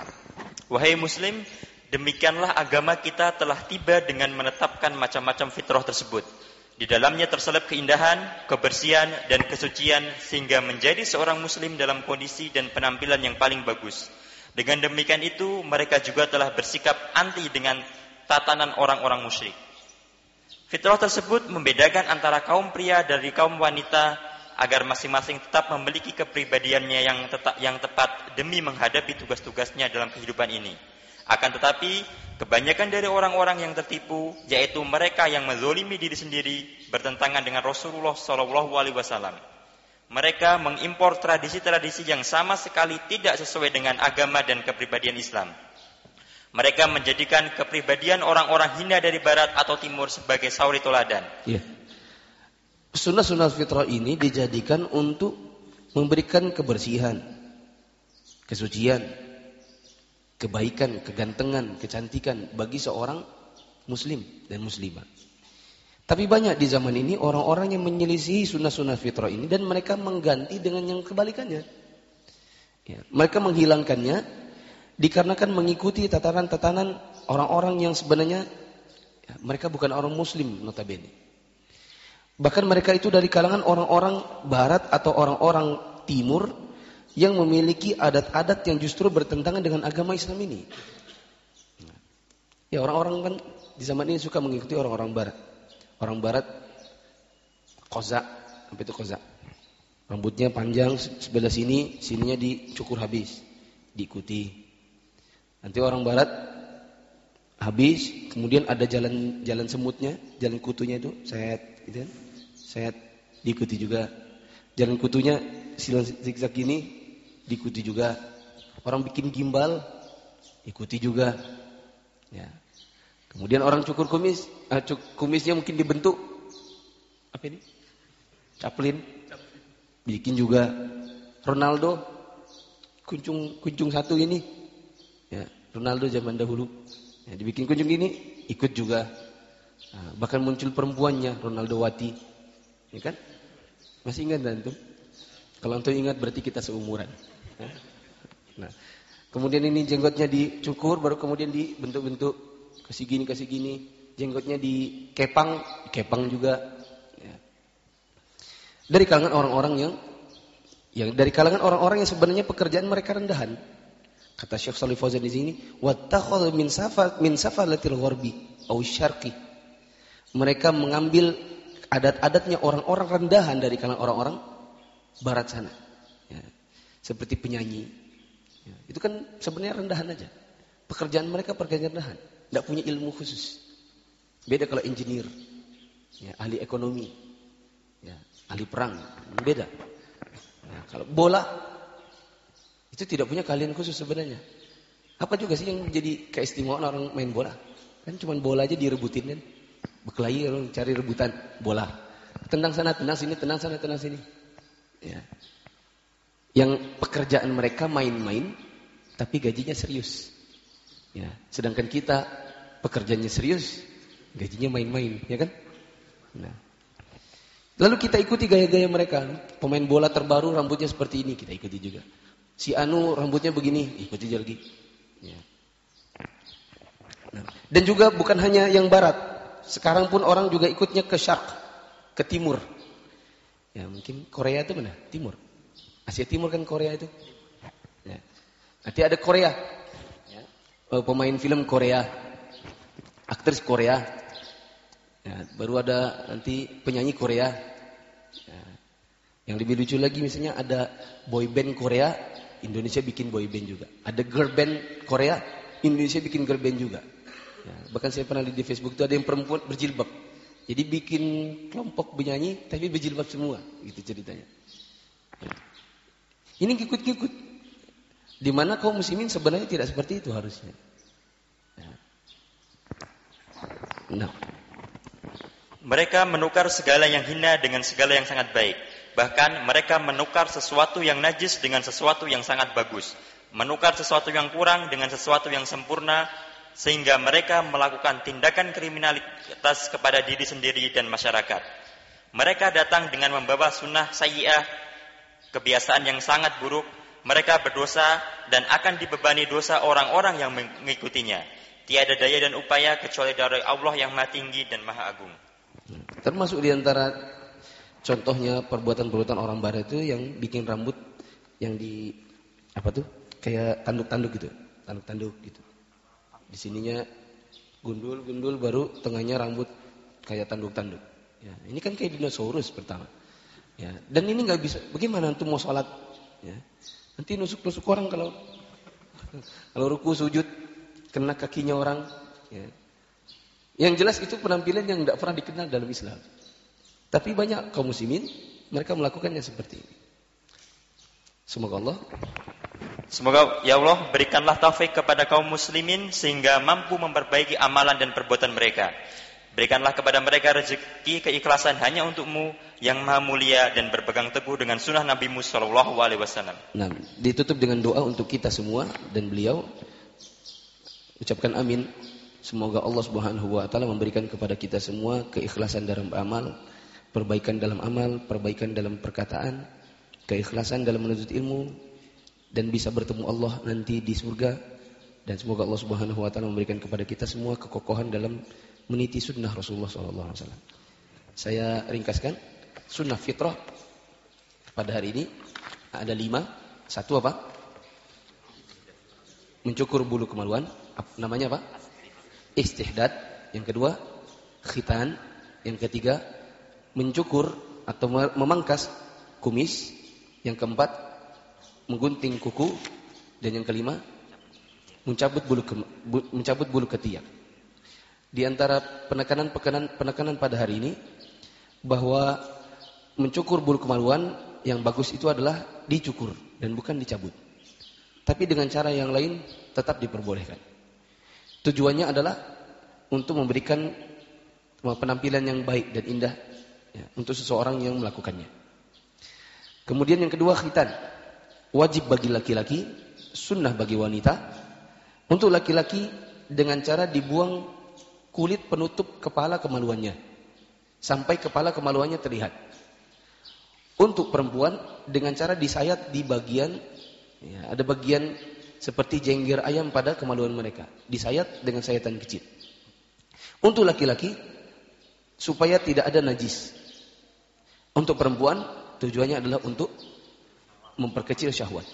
Wahai muslim, demikianlah agama kita telah tiba dengan menetapkan macam-macam fitrah tersebut. Di dalamnya terselip keindahan, kebersihan, dan kesucian sehingga menjadi seorang muslim dalam kondisi dan penampilan yang paling bagus. Dengan demikian itu, mereka juga telah bersikap anti dengan tatanan orang-orang musyrik. Fitrah tersebut membedakan antara kaum pria dari kaum wanita agar masing-masing tetap memiliki kepribadiannya yang, tetap, yang tepat demi menghadapi tugas-tugasnya dalam kehidupan ini. Akan tetapi, kebanyakan dari orang-orang yang tertipu, yaitu mereka yang menzalimi diri sendiri, bertentangan dengan Rasulullah shallallahu alaihi wasallam. Mereka mengimpor tradisi-tradisi yang sama sekali tidak sesuai dengan agama dan kepribadian Islam. Mereka menjadikan kepribadian orang-orang hina dari barat atau timur sebagai sauri toladan. Ya. Sunnah-sunnah fitrah ini dijadikan untuk memberikan kebersihan, kesucian, kebaikan, kegantengan, kecantikan bagi seorang muslim dan muslimah. Tapi banyak di zaman ini orang-orang yang menyelisihi sunnah-sunnah fitrah ini dan mereka mengganti dengan yang kebalikannya. Ya, mereka menghilangkannya dikarenakan mengikuti tatanan-tatanan orang-orang yang sebenarnya ya, mereka bukan orang muslim notabene. Bahkan mereka itu dari kalangan orang-orang barat atau orang-orang timur yang memiliki adat-adat yang justru bertentangan dengan agama Islam ini. Ya, orang-orang kan di zaman ini suka mengikuti orang-orang barat. Orang barat koza, apa itu koza? Rambutnya panjang sebelah sini, sininya dicukur habis, diikuti. Nanti orang barat habis, kemudian ada jalan jalan semutnya, jalan kutunya itu, set, gitu kan? Set, diikuti juga. Jalan kutunya silang zigzag ini diikuti juga. Orang bikin gimbal ikuti juga. Ya. Kemudian orang cukur kumis, eh, cuk, kumisnya mungkin dibentuk apa ini? Caplin. Bikin juga. Ronaldo kuncung kuncung satu ini. Ya, Ronaldo zaman dahulu. Ya, dibikin kunjung ini ikut juga. Nah, bahkan muncul perempuannya Ronaldo Wati. Ya kan? Masih ingat dan tuh? Kalau antum ingat berarti kita seumuran. Nah, kemudian ini jenggotnya dicukur, baru kemudian dibentuk-bentuk kasih gini kasih gini. Jenggotnya dikepang, kepang juga. Ya. Dari kalangan orang-orang yang, yang dari kalangan orang-orang yang sebenarnya pekerjaan mereka rendahan. Kata Syekh Shalih Fauzan di sini, wattakhadha min safa min safalatil gharbi aw syarqi. Mereka mengambil adat-adatnya orang-orang rendahan dari kalangan orang-orang barat sana. Ya. Seperti penyanyi. Ya. Itu kan sebenarnya rendahan aja. Pekerjaan mereka pekerjaan rendahan, enggak punya ilmu khusus. Beda kalau engineer, ya, ahli ekonomi, ya, ahli perang, beda. Ya, kalau bola itu tidak punya keahlian khusus sebenarnya. Apa juga sih yang jadi keistimewaan orang main bola? Kan cuma bola aja direbutin kan. Berkelahi orang cari rebutan bola. Tendang sana, tendang sini, tendang sana, tendang sini. Ya. Yang pekerjaan mereka main-main tapi gajinya serius. Ya, sedangkan kita pekerjaannya serius, gajinya main-main, ya kan? Nah. Lalu kita ikuti gaya-gaya mereka. Pemain bola terbaru rambutnya seperti ini, kita ikuti juga. Si Anu rambutnya begini, ikuti aja lagi. Ya. Nah, dan juga bukan hanya yang barat. Sekarang pun orang juga ikutnya ke syarq, ke timur. Ya, mungkin Korea itu mana? Timur. Asia Timur kan Korea itu. Ya. Nanti ada Korea. Ya. Pemain film Korea. aktris Korea. Ya, baru ada nanti penyanyi Korea. Ya. Yang lebih lucu lagi misalnya ada boy band Korea, Indonesia bikin boy band juga. Ada girl band Korea, Indonesia bikin girl band juga. Ya, bahkan saya pernah lihat di Facebook itu ada yang perempuan berjilbab. Jadi bikin kelompok penyanyi tapi berjilbab semua, gitu ceritanya. Ya. Ini ngikut-ngikut. Di mana kaum muslimin sebenarnya tidak seperti itu harusnya. Ya. Nah. Mereka menukar segala yang hina dengan segala yang sangat baik. Bahkan mereka menukar sesuatu yang najis dengan sesuatu yang sangat bagus. Menukar sesuatu yang kurang dengan sesuatu yang sempurna. Sehingga mereka melakukan tindakan kriminalitas kepada diri sendiri dan masyarakat. Mereka datang dengan membawa sunnah sayyi'ah, kebiasaan yang sangat buruk. Mereka berdosa dan akan dibebani dosa orang-orang yang mengikutinya. Tiada daya dan upaya kecuali dari Allah yang maha tinggi dan maha agung. Termasuk diantara contohnya perbuatan-perbuatan orang barat itu yang bikin rambut yang di apa tuh kayak tanduk-tanduk gitu, tanduk-tanduk gitu. Di sininya gundul-gundul baru tengahnya rambut kayak tanduk-tanduk. Ya, ini kan kayak dinosaurus pertama. Ya, dan ini nggak bisa. Bagaimana antum mau sholat? Ya, nanti nusuk-nusuk orang kalau kalau ruku sujud kena kakinya orang. Ya. Yang jelas itu penampilan yang tidak pernah dikenal dalam Islam. Tapi banyak kaum muslimin mereka melakukannya seperti ini. Semoga Allah Semoga ya Allah berikanlah taufik kepada kaum muslimin sehingga mampu memperbaiki amalan dan perbuatan mereka. Berikanlah kepada mereka rezeki keikhlasan hanya untukmu yang maha mulia dan berpegang teguh dengan sunnah Nabi-Mu sallallahu alaihi wasallam. Nah, ditutup dengan doa untuk kita semua dan beliau ucapkan amin. Semoga Allah Subhanahu wa taala memberikan kepada kita semua keikhlasan dalam amal, perbaikan dalam amal, perbaikan dalam perkataan, keikhlasan dalam menuntut ilmu, dan bisa bertemu Allah nanti di surga. Dan semoga Allah Subhanahu wa taala memberikan kepada kita semua kekokohan dalam meniti sunnah Rasulullah sallallahu alaihi wasallam. Saya ringkaskan sunnah fitrah pada hari ini ada lima. Satu apa? Mencukur bulu kemaluan. Namanya apa? Istihdad. Yang kedua, khitan. Yang ketiga, mencukur atau memangkas kumis. Yang keempat, menggunting kuku. Dan yang kelima, mencabut bulu ke, bu, mencabut bulu ketiak. Di antara penekanan-penekanan penekanan pada hari ini bahwa mencukur bulu kemaluan yang bagus itu adalah dicukur dan bukan dicabut. Tapi dengan cara yang lain tetap diperbolehkan. Tujuannya adalah untuk memberikan penampilan yang baik dan indah ya, untuk seseorang yang melakukannya. Kemudian yang kedua, khitan. Wajib bagi laki-laki, sunnah bagi wanita. Untuk laki-laki dengan cara dibuang kulit penutup kepala kemaluannya sampai kepala kemaluannya terlihat. Untuk perempuan dengan cara disayat di bagian ya, ada bagian seperti jengger ayam pada kemaluan mereka, disayat dengan sayatan kecil. Untuk laki-laki supaya tidak ada najis. Untuk perempuan tujuannya adalah untuk memperkecil syahwat.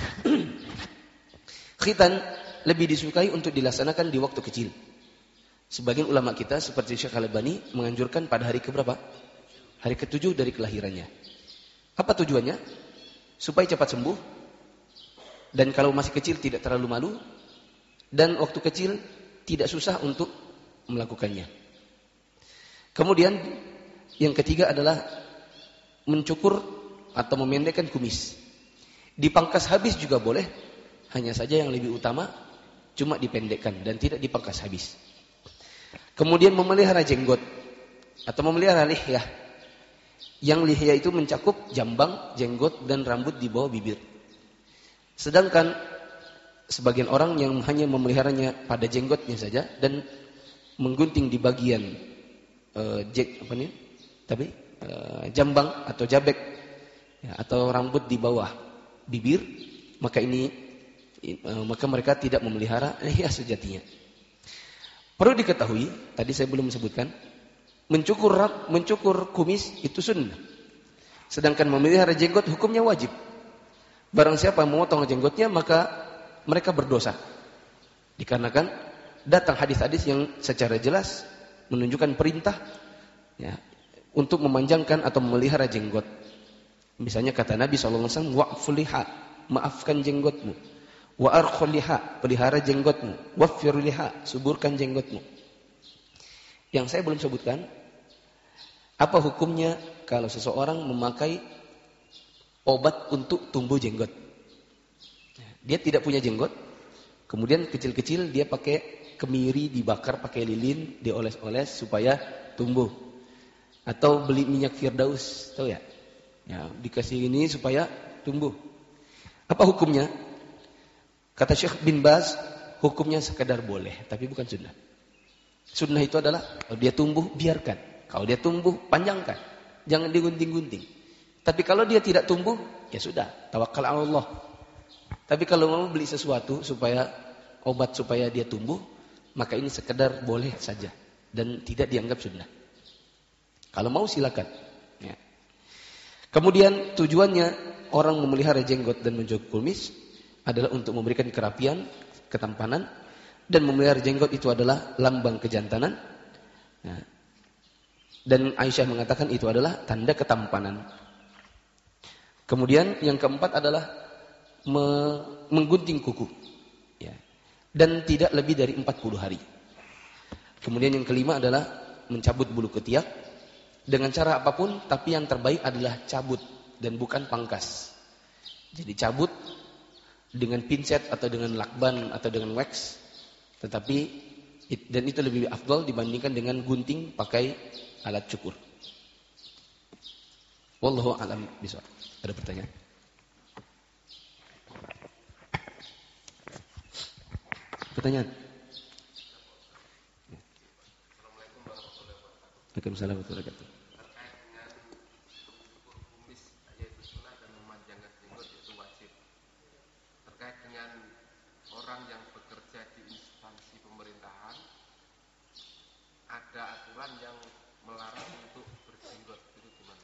Khitan lebih disukai untuk dilaksanakan di waktu kecil. Sebagian ulama kita seperti Syekh Al-Albani menganjurkan pada hari keberapa? Hari ketujuh dari kelahirannya. Apa tujuannya? Supaya cepat sembuh. Dan kalau masih kecil tidak terlalu malu. Dan waktu kecil tidak susah untuk melakukannya. Kemudian yang ketiga adalah mencukur atau memendekkan kumis. Dipangkas habis juga boleh. Hanya saja yang lebih utama cuma dipendekkan dan tidak dipangkas habis. Kemudian memelihara jenggot atau memelihara lihyah. Yang lihyah itu mencakup jambang, jenggot dan rambut di bawah bibir. Sedangkan sebagian orang yang hanya memeliharanya pada jenggotnya saja dan menggunting di bagian uh, jek apa nih? Tapi uh, jambang atau jabek ya, atau rambut di bawah bibir, maka ini uh, maka mereka tidak memelihara lihyah sejatinya. Perlu diketahui, tadi saya belum sebutkan, mencukur mencukur kumis itu sunnah. Sedangkan memelihara jenggot hukumnya wajib. Barang siapa memotong jenggotnya maka mereka berdosa. Dikarenakan datang hadis-hadis yang secara jelas menunjukkan perintah ya, untuk memanjangkan atau memelihara jenggot. Misalnya kata Nabi shallallahu alaihi wasallam, wa'ful liha, maafkan jenggotmu. Wa arkhul liha, pelihara jenggotmu. Waffir liha, suburkan jenggotmu. Yang saya belum sebutkan, apa hukumnya kalau seseorang memakai obat untuk tumbuh jenggot? Dia tidak punya jenggot, kemudian kecil-kecil dia pakai kemiri, dibakar pakai lilin, dioles-oles supaya tumbuh. Atau beli minyak Firdaus, tahu ya? Ya, dikasih ini supaya tumbuh. Apa hukumnya? Kata Syekh bin Baz, hukumnya sekedar boleh, tapi bukan sunnah. Sunnah itu adalah kalau dia tumbuh, biarkan. Kalau dia tumbuh, panjangkan. Jangan digunting-gunting. Tapi kalau dia tidak tumbuh, ya sudah, tawakal Allah. Tapi kalau mau beli sesuatu supaya obat supaya dia tumbuh, maka ini sekedar boleh saja dan tidak dianggap sunnah. Kalau mau silakan. Ya. Kemudian tujuannya orang memelihara jenggot dan menjaga kumis adalah untuk memberikan kerapian, ketampanan, dan memelihara jenggot itu adalah lambang kejantanan. Ya. Dan Aisyah mengatakan itu adalah tanda ketampanan. Kemudian yang keempat adalah menggunting kuku, ya, dan tidak lebih dari empat puluh hari. Kemudian yang kelima adalah mencabut bulu ketiak dengan cara apapun, tapi yang terbaik adalah cabut dan bukan pangkas. Jadi cabut dengan pinset atau dengan lakban atau dengan wax, tetapi dan itu lebih afdal dibandingkan dengan gunting pakai alat cukur. Wallahu a'lam bishawab. Ada pertanyaan? Pertanyaan? Waalaikumsalam warahmatullahi wabarakatuh. Terkait dengan mencukur kumis yaitu sunnah dan memanjangkan jenggot itu wajib. Terkait dengan orang yang bekerja di instansi pemerintahan, ada aturan yang melarang untuk berjenggot, itu gimana?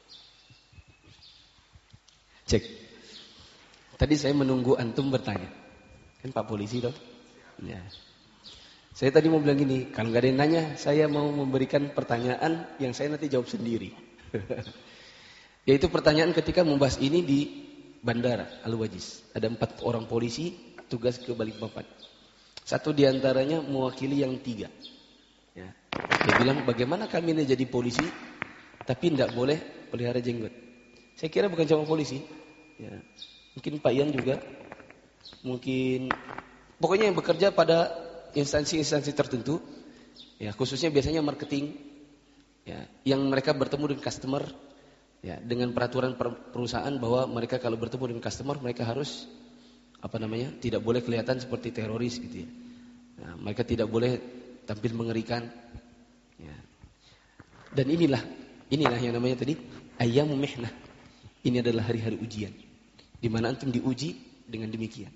Cek. Tadi saya menunggu antum bertanya. Kan Pak Polisi dong. Ya. Saya tadi mau bilang gini, kalau nggak ada yang nanya, saya mau memberikan pertanyaan yang saya nanti jawab sendiri. Yaitu pertanyaan ketika membahas ini di Bandara Al-Wajiz. Ada empat orang polisi tugas ke Balikpapan. Satu diantaranya mewakili yang tiga. Ya. Dia bilang, bagaimana kami ini jadi polisi, tapi tidak boleh pelihara jenggot. Saya kira bukan cuma polisi. Ya. Mungkin Pak Ian juga. Mungkin pokoknya yang bekerja pada instansi-instansi tertentu, ya khususnya biasanya marketing, ya, yang mereka bertemu dengan customer, ya, dengan peraturan perusahaan bahwa mereka kalau bertemu dengan customer mereka harus apa namanya, tidak boleh kelihatan seperti teroris gitu ya. Nah, mereka tidak boleh tampil mengerikan, ya. Dan inilah, inilah yang namanya tadi ayyamu mihnah. Ini adalah hari-hari ujian, di mana antum diuji dengan demikian.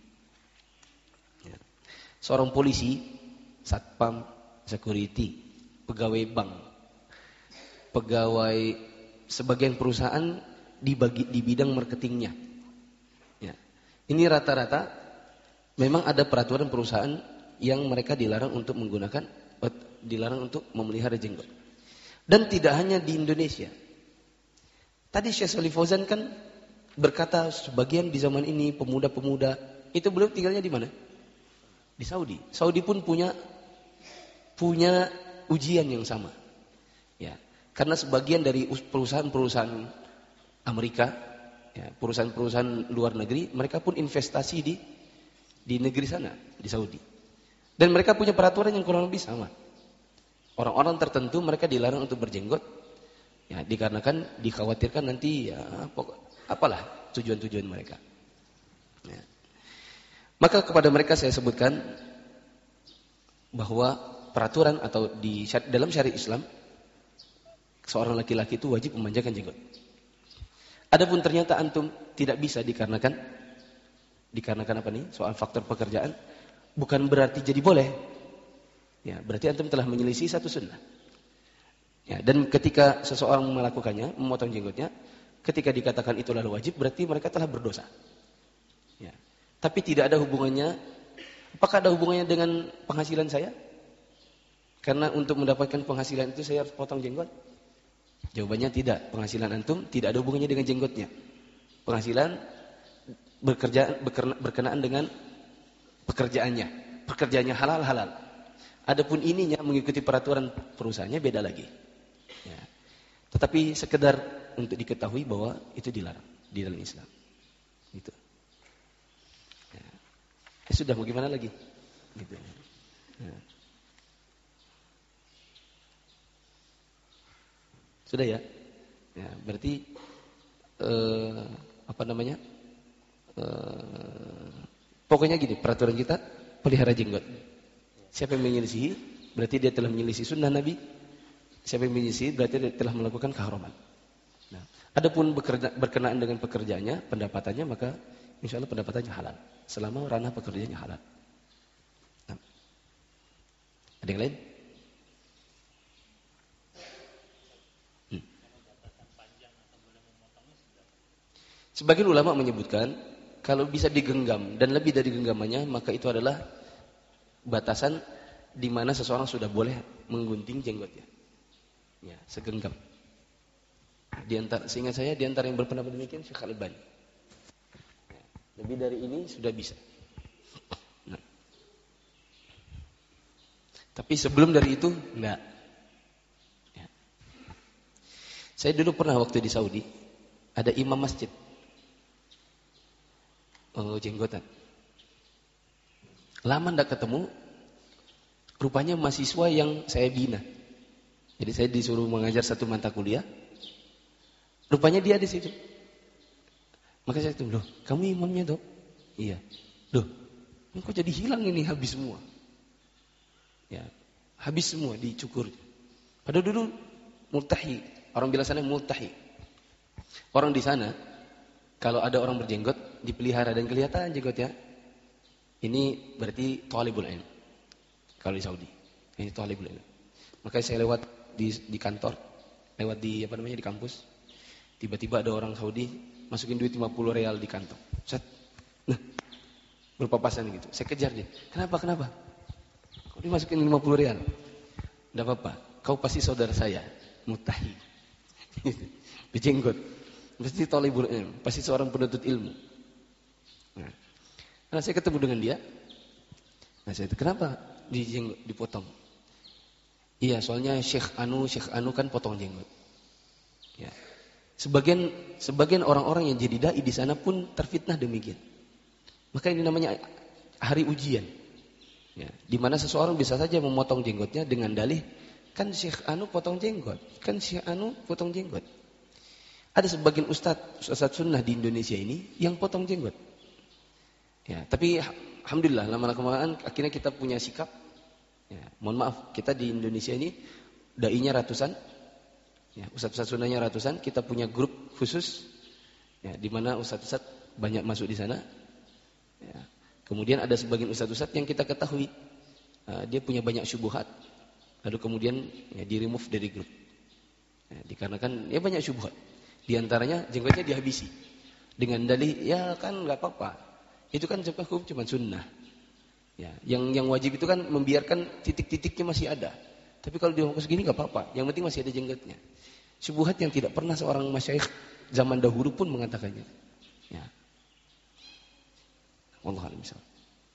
Seorang polisi, satpam, security, pegawai bank, pegawai sebagian perusahaan dibagi di bidang marketingnya. Ya. Ini rata-rata memang ada peraturan perusahaan yang mereka dilarang untuk menggunakan, dilarang untuk memelihara jenggot. Dan tidak hanya di Indonesia. Tadi Syekh Shalih Fauzan kan berkata sebagian di zaman ini pemuda-pemuda itu beliau tinggalnya di mana? Di Saudi. Saudi pun punya punya ujian yang sama. Ya, karena sebagian dari perusahaan-perusahaan Amerika, ya, perusahaan-perusahaan luar negeri, mereka pun investasi di di negeri sana, di Saudi. Dan mereka punya peraturan yang kurang lebih sama. Orang-orang tertentu mereka dilarang untuk berjenggot, ya, dikarenakan dikhawatirkan nanti ya pokok, apalah tujuan-tujuan mereka. Ya. Maka kepada mereka saya sebutkan bahwa peraturan atau di dalam syariat Islam seorang laki-laki itu wajib memanjangkan jenggot. Adapun ternyata antum tidak bisa dikarenakan dikarenakan apa nih? Soal faktor pekerjaan, bukan berarti jadi boleh. Ya, berarti antum telah menyelisih satu sunnah. Ya, dan ketika seseorang melakukannya, memotong jenggotnya, ketika dikatakan itu lalu wajib, berarti mereka telah berdosa. Ya. Tapi tidak ada hubungannya. Apakah ada hubungannya dengan penghasilan saya? karena untuk mendapatkan penghasilan itu saya harus potong jenggot? Jawabannya tidak. Penghasilan antum tidak ada hubungannya dengan jenggotnya. Penghasilan bekerja berkenaan dengan pekerjaannya. Pekerjaannya halal-halal. Adapun ininya mengikuti peraturan perusahaannya beda lagi. Ya. Tetapi sekedar untuk diketahui bahwa itu dilarang di dalam Islam. Gitu. Ya. Ya sudah, mau gimana lagi? Gitu. Ya. Sudah ya? Ya, berarti eh, apa namanya? Eh, pokoknya gini, peraturan kita pelihara jenggot. Siapa yang menyelisihi, berarti dia telah menyelisih sunnah Nabi. Siapa yang menyelisihi, berarti dia telah melakukan keharaman. Nah, adapun bekerja, berkenaan dengan pekerjaannya, pendapatannya, maka insya Allah pendapatannya halal. Selama ranah pekerjaannya halal. Nah. Ada yang lain? Sebagian ulama menyebutkan kalau bisa digenggam dan lebih dari genggamannya, maka itu adalah batasan di mana seseorang sudah boleh menggunting jenggotnya. Ya, segenggam. Di antara, seingat saya di antara yang berpendapat demikian Syekh Al-Albani. Ya, lebih dari ini sudah bisa. Nah. Tapi sebelum dari itu enggak. Ya. Saya dulu pernah waktu di Saudi ada imam masjid. Oh, jenggotan. Lama ndak ketemu, rupanya mahasiswa yang saya bina. Jadi saya disuruh mengajar satu mata kuliah. Rupanya dia di situ. Maka saya tuh, loh, kamu imamnya dok? Iya. Loh, kok jadi hilang ini, habis semua. Ya, habis semua dicukur. Padahal dulu multahi, orang bilang sana multahi. Orang di sana kalau ada orang berjenggot dipelihara dan kelihatan jenggotnya, ini berarti thalibul ilm. Kalau di Saudi, ini thalibul ilm. Makanya saya lewat di, di kantor, lewat di apa namanya di kampus, tiba-tiba ada orang Saudi masukin duit lima puluh real di kantong. Set. Nah, berpapasan gitu. Saya kejar dia. Kenapa? Kenapa? Kok dimasukin lima puluh real? Enggak apa-apa. Kau pasti saudara saya, mutahi. Dijenggot. Pasti thalibul ilm, pasti seorang penuntut ilmu. Nah, karena saya ketemu dengan dia, nah saya itu kenapa dijenggot, dipotong? Iya, soalnya Syekh Anu, Syekh Anu kan potong jenggot. Ya. Sebagian sebagian orang-orang yang jadi dai di sana pun terfitnah demikian. Maka ini namanya hari ujian. Ya, di mana seseorang bisa saja memotong jenggotnya dengan dalih, kan Syekh Anu potong jenggot, kan Syekh Anu potong jenggot. Ada sebagian ustadz, ustadz sunnah di Indonesia ini yang potong jenggot. Ya, tapi alhamdulillah lama-lama akhirnya kita punya sikap. Ya, mohon maaf, kita di Indonesia ini dai-nya ratusan, ya, ustadz-ustadz sunnahnya ratusan. Kita punya grup khusus, ya, di mana ustadz-ustadz banyak masuk di sana. Ya, kemudian ada sebagian ustadz-ustadz yang kita ketahui uh, dia punya banyak syubhat, lalu kemudian ya, di remove dari grup. Ya, dikarenakan ya banyak syubhat. Di antaranya jenggotnya dihabisi dengan dalih, ya kan nggak apa-apa. Itu kan hukum cuma sunnah. Ya, yang yang wajib itu kan membiarkan titik-titiknya masih ada. Tapi kalau dihapus segini nggak apa-apa. Yang penting masih ada jenggotnya. Syubhat yang tidak pernah seorang masyayikh zaman dahulu pun mengatakannya. Ya. Wallahu a'lam bishawab.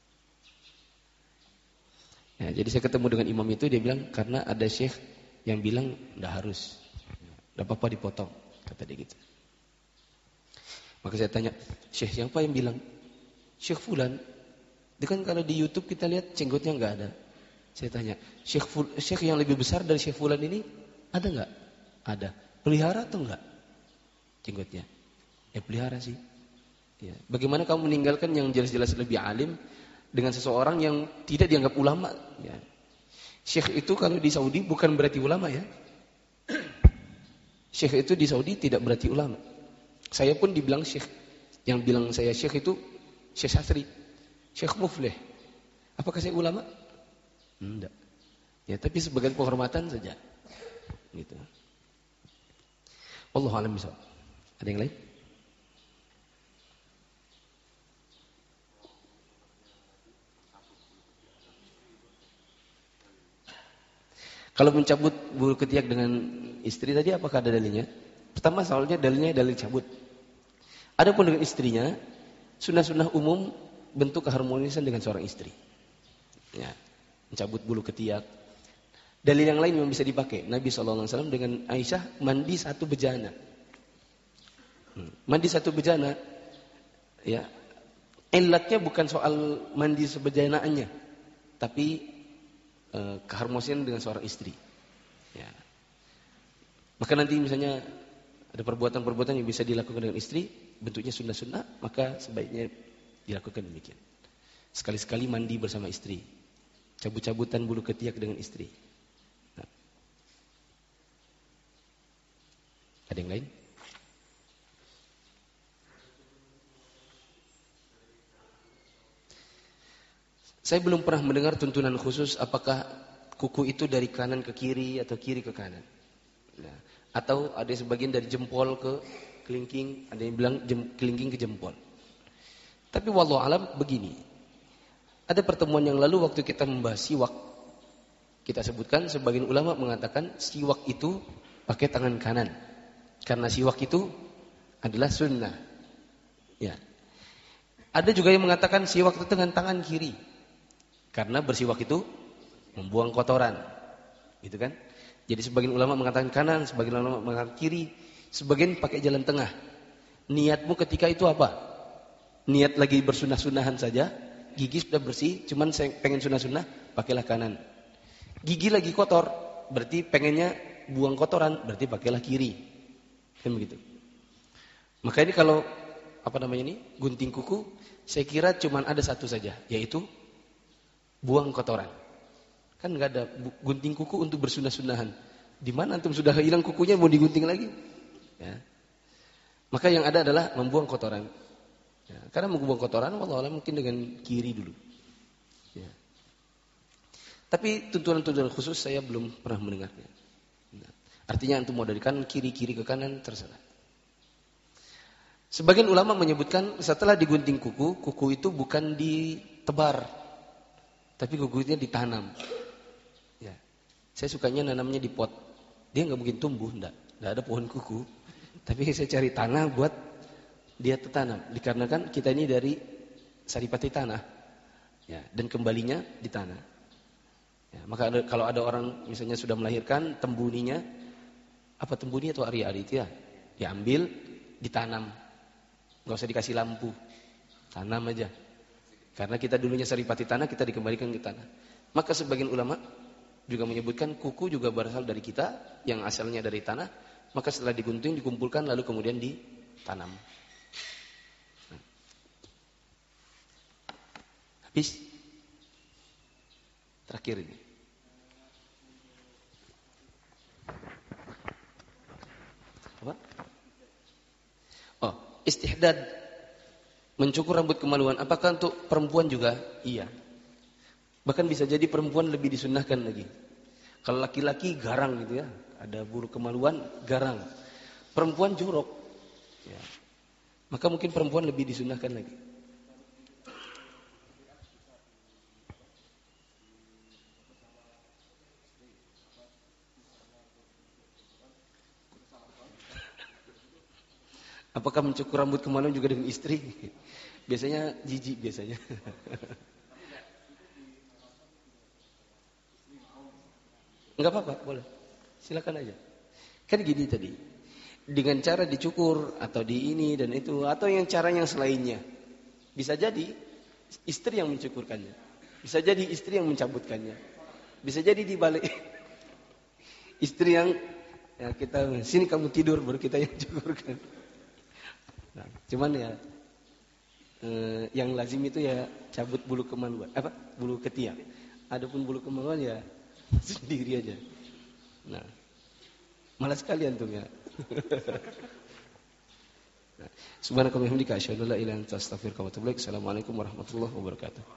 Ya, jadi saya ketemu dengan imam itu, dia bilang karena ada syekh yang bilang enggak harus. Enggak apa-apa dipotong. Kata dia gitu. Maka saya tanya, Syekh siapa yang bilang? Syekh Fulan. Dia kan kalau di YouTube kita lihat jenggotnya enggak ada. Saya tanya, Syekh, Ful, Syekh yang lebih besar dari Syekh Fulan ini ada enggak? Ada. Pelihara atau enggak? Jenggotnya. Ya pelihara sih. Ya. Bagaimana kamu meninggalkan yang jelas-jelas lebih alim dengan seseorang yang tidak dianggap ulama? Ya. Syekh itu kalau di Saudi bukan berarti ulama ya. Syekh itu di Saudi tidak berarti ulama. Saya pun dibilang syekh. Yang bilang saya syekh itu Syekh Sastri, Syekh Muflih. Apakah saya ulama? Enggak. Ya, tapi sebagai penghormatan saja. Gitu. Wallahu a'lam bishawab. Ada yang lain? Kalau mencabut bulu ketiak dengan istri tadi apakah ada dalilnya? Pertama soalnya dalilnya dalil cabut. Adapun dengan istrinya, sunnah-sunnah umum bentuk keharmonisan dengan seorang istri. Ya, mencabut bulu ketiak. Dalil yang lain yang bisa dipakai. Nabi shallallahu alaihi wasallam dengan Aisyah mandi satu bejana. Hmm. Mandi satu bejana, ya, ilatnya bukan soal mandi sebejanaannya, tapi eh, keharmonisan dengan seorang istri. Ya. Maka nanti misalnya ada perbuatan-perbuatan yang bisa dilakukan dengan istri, bentuknya sunnah-sunnah, maka sebaiknya dilakukan demikian. Sekali-sekali mandi bersama istri, cabut-cabutan bulu ketiak dengan istri. Nah. Ada yang lain? Saya belum pernah mendengar tuntunan khusus apakah kuku itu dari kanan ke kiri atau kiri ke kanan. Nah, atau ada sebagian dari jempol ke kelingking, ada yang bilang jem, kelingking ke jempol. Tapi wallahu alam begini. Ada pertemuan yang lalu waktu kita membahas siwak, kita sebutkan sebagian ulama mengatakan siwak itu pakai tangan kanan. Karena siwak itu adalah sunnah. Ya. Ada juga yang mengatakan siwak itu dengan tangan kiri. Karena bersiwak itu membuang kotoran. Gitu kan? Jadi sebagian ulama mengatakan kanan, sebagian ulama mengatakan kiri, sebagian pakai jalan tengah. Niatmu ketika itu apa? Niat lagi bersunah-sunahan saja, gigi sudah bersih, cuman saya pengen sunah-sunah, pakailah kanan. Gigi lagi kotor, berarti pengennya buang kotoran, berarti pakailah kiri. Kan begitu. Maka ini kalau apa namanya ini? Gunting kuku, saya kira cuman ada satu saja, yaitu buang kotoran. Kan enggak ada gunting kuku untuk bersunah-sunahan. Di mana antum sudah hilang kukunya mau digunting lagi? Ya. Maka yang ada adalah membuang kotoran. Ya. Karena membuang kotoran, wallahu a'lam mungkin dengan kiri dulu. Ya. Tapi tuntunan-tuntunan khusus saya belum pernah mendengarnya. Nah, artinya antum mau dari kanan kiri, kiri ke kanan terserah. Sebagian ulama menyebutkan setelah digunting kuku, kuku itu bukan ditebar, tapi kukunya ditanam. Ya. Saya sukanya nanamnya di pot. Dia nggak mungkin tumbuh, enggak. Enggak ada pohon kuku. Tapi saya cari tanah buat dia tertanam. Dikarenakan kita ini dari saripati tanah. Ya, dan kembalinya di tanah. Ya, maka ada, kalau ada orang misalnya sudah melahirkan tembuninya, apa tembuni atau ari-ari itu ya, diambil, ditanam. Nggak usah dikasih lampu. Tanam aja. Karena kita dulunya saripati tanah, kita dikembalikan ke tanah. Maka sebagian ulama juga menyebutkan kuku juga berasal dari kita, yang asalnya dari tanah. Maka setelah digunting, dikumpulkan, lalu kemudian ditanam. Nah. Habis. Terakhir ini. Apa? Oh, istihdad. Mencukur rambut kemaluan, apakah untuk perempuan juga? Iya. Bahkan bisa jadi perempuan lebih disunnahkan lagi. Kalau laki-laki garang gitu ya, ada bulu kemaluan garang. Perempuan jorok. Ya. Maka mungkin perempuan lebih disunnahkan lagi. Apakah mencukur rambut kemaluan juga dengan istri? Biasanya jijik biasanya. Enggak apa-apa, boleh. Silakan aja. Kan gini tadi. Dengan cara dicukur atau di ini dan itu atau yang cara yang selainnya. Bisa jadi istri yang mencukurkannya. Bisa jadi istri yang mencabutkannya. Bisa jadi dibalik. Istri yang ya kita sini kamu tidur baru kita yang cukurkan. Nah, cuman ya eh, yang lazim itu ya cabut bulu kemaluan, apa? Bulu ketiak. Adapun bulu kemaluan ya sendiri aja. Nah, malas sekali antum ya. Nah, subhanakallahumma wa bihamdika asyhadu an la ilaha illa anta astaghfiruka wa atubu ilaik. Assalamualaikum warahmatullahi wabarakatuh.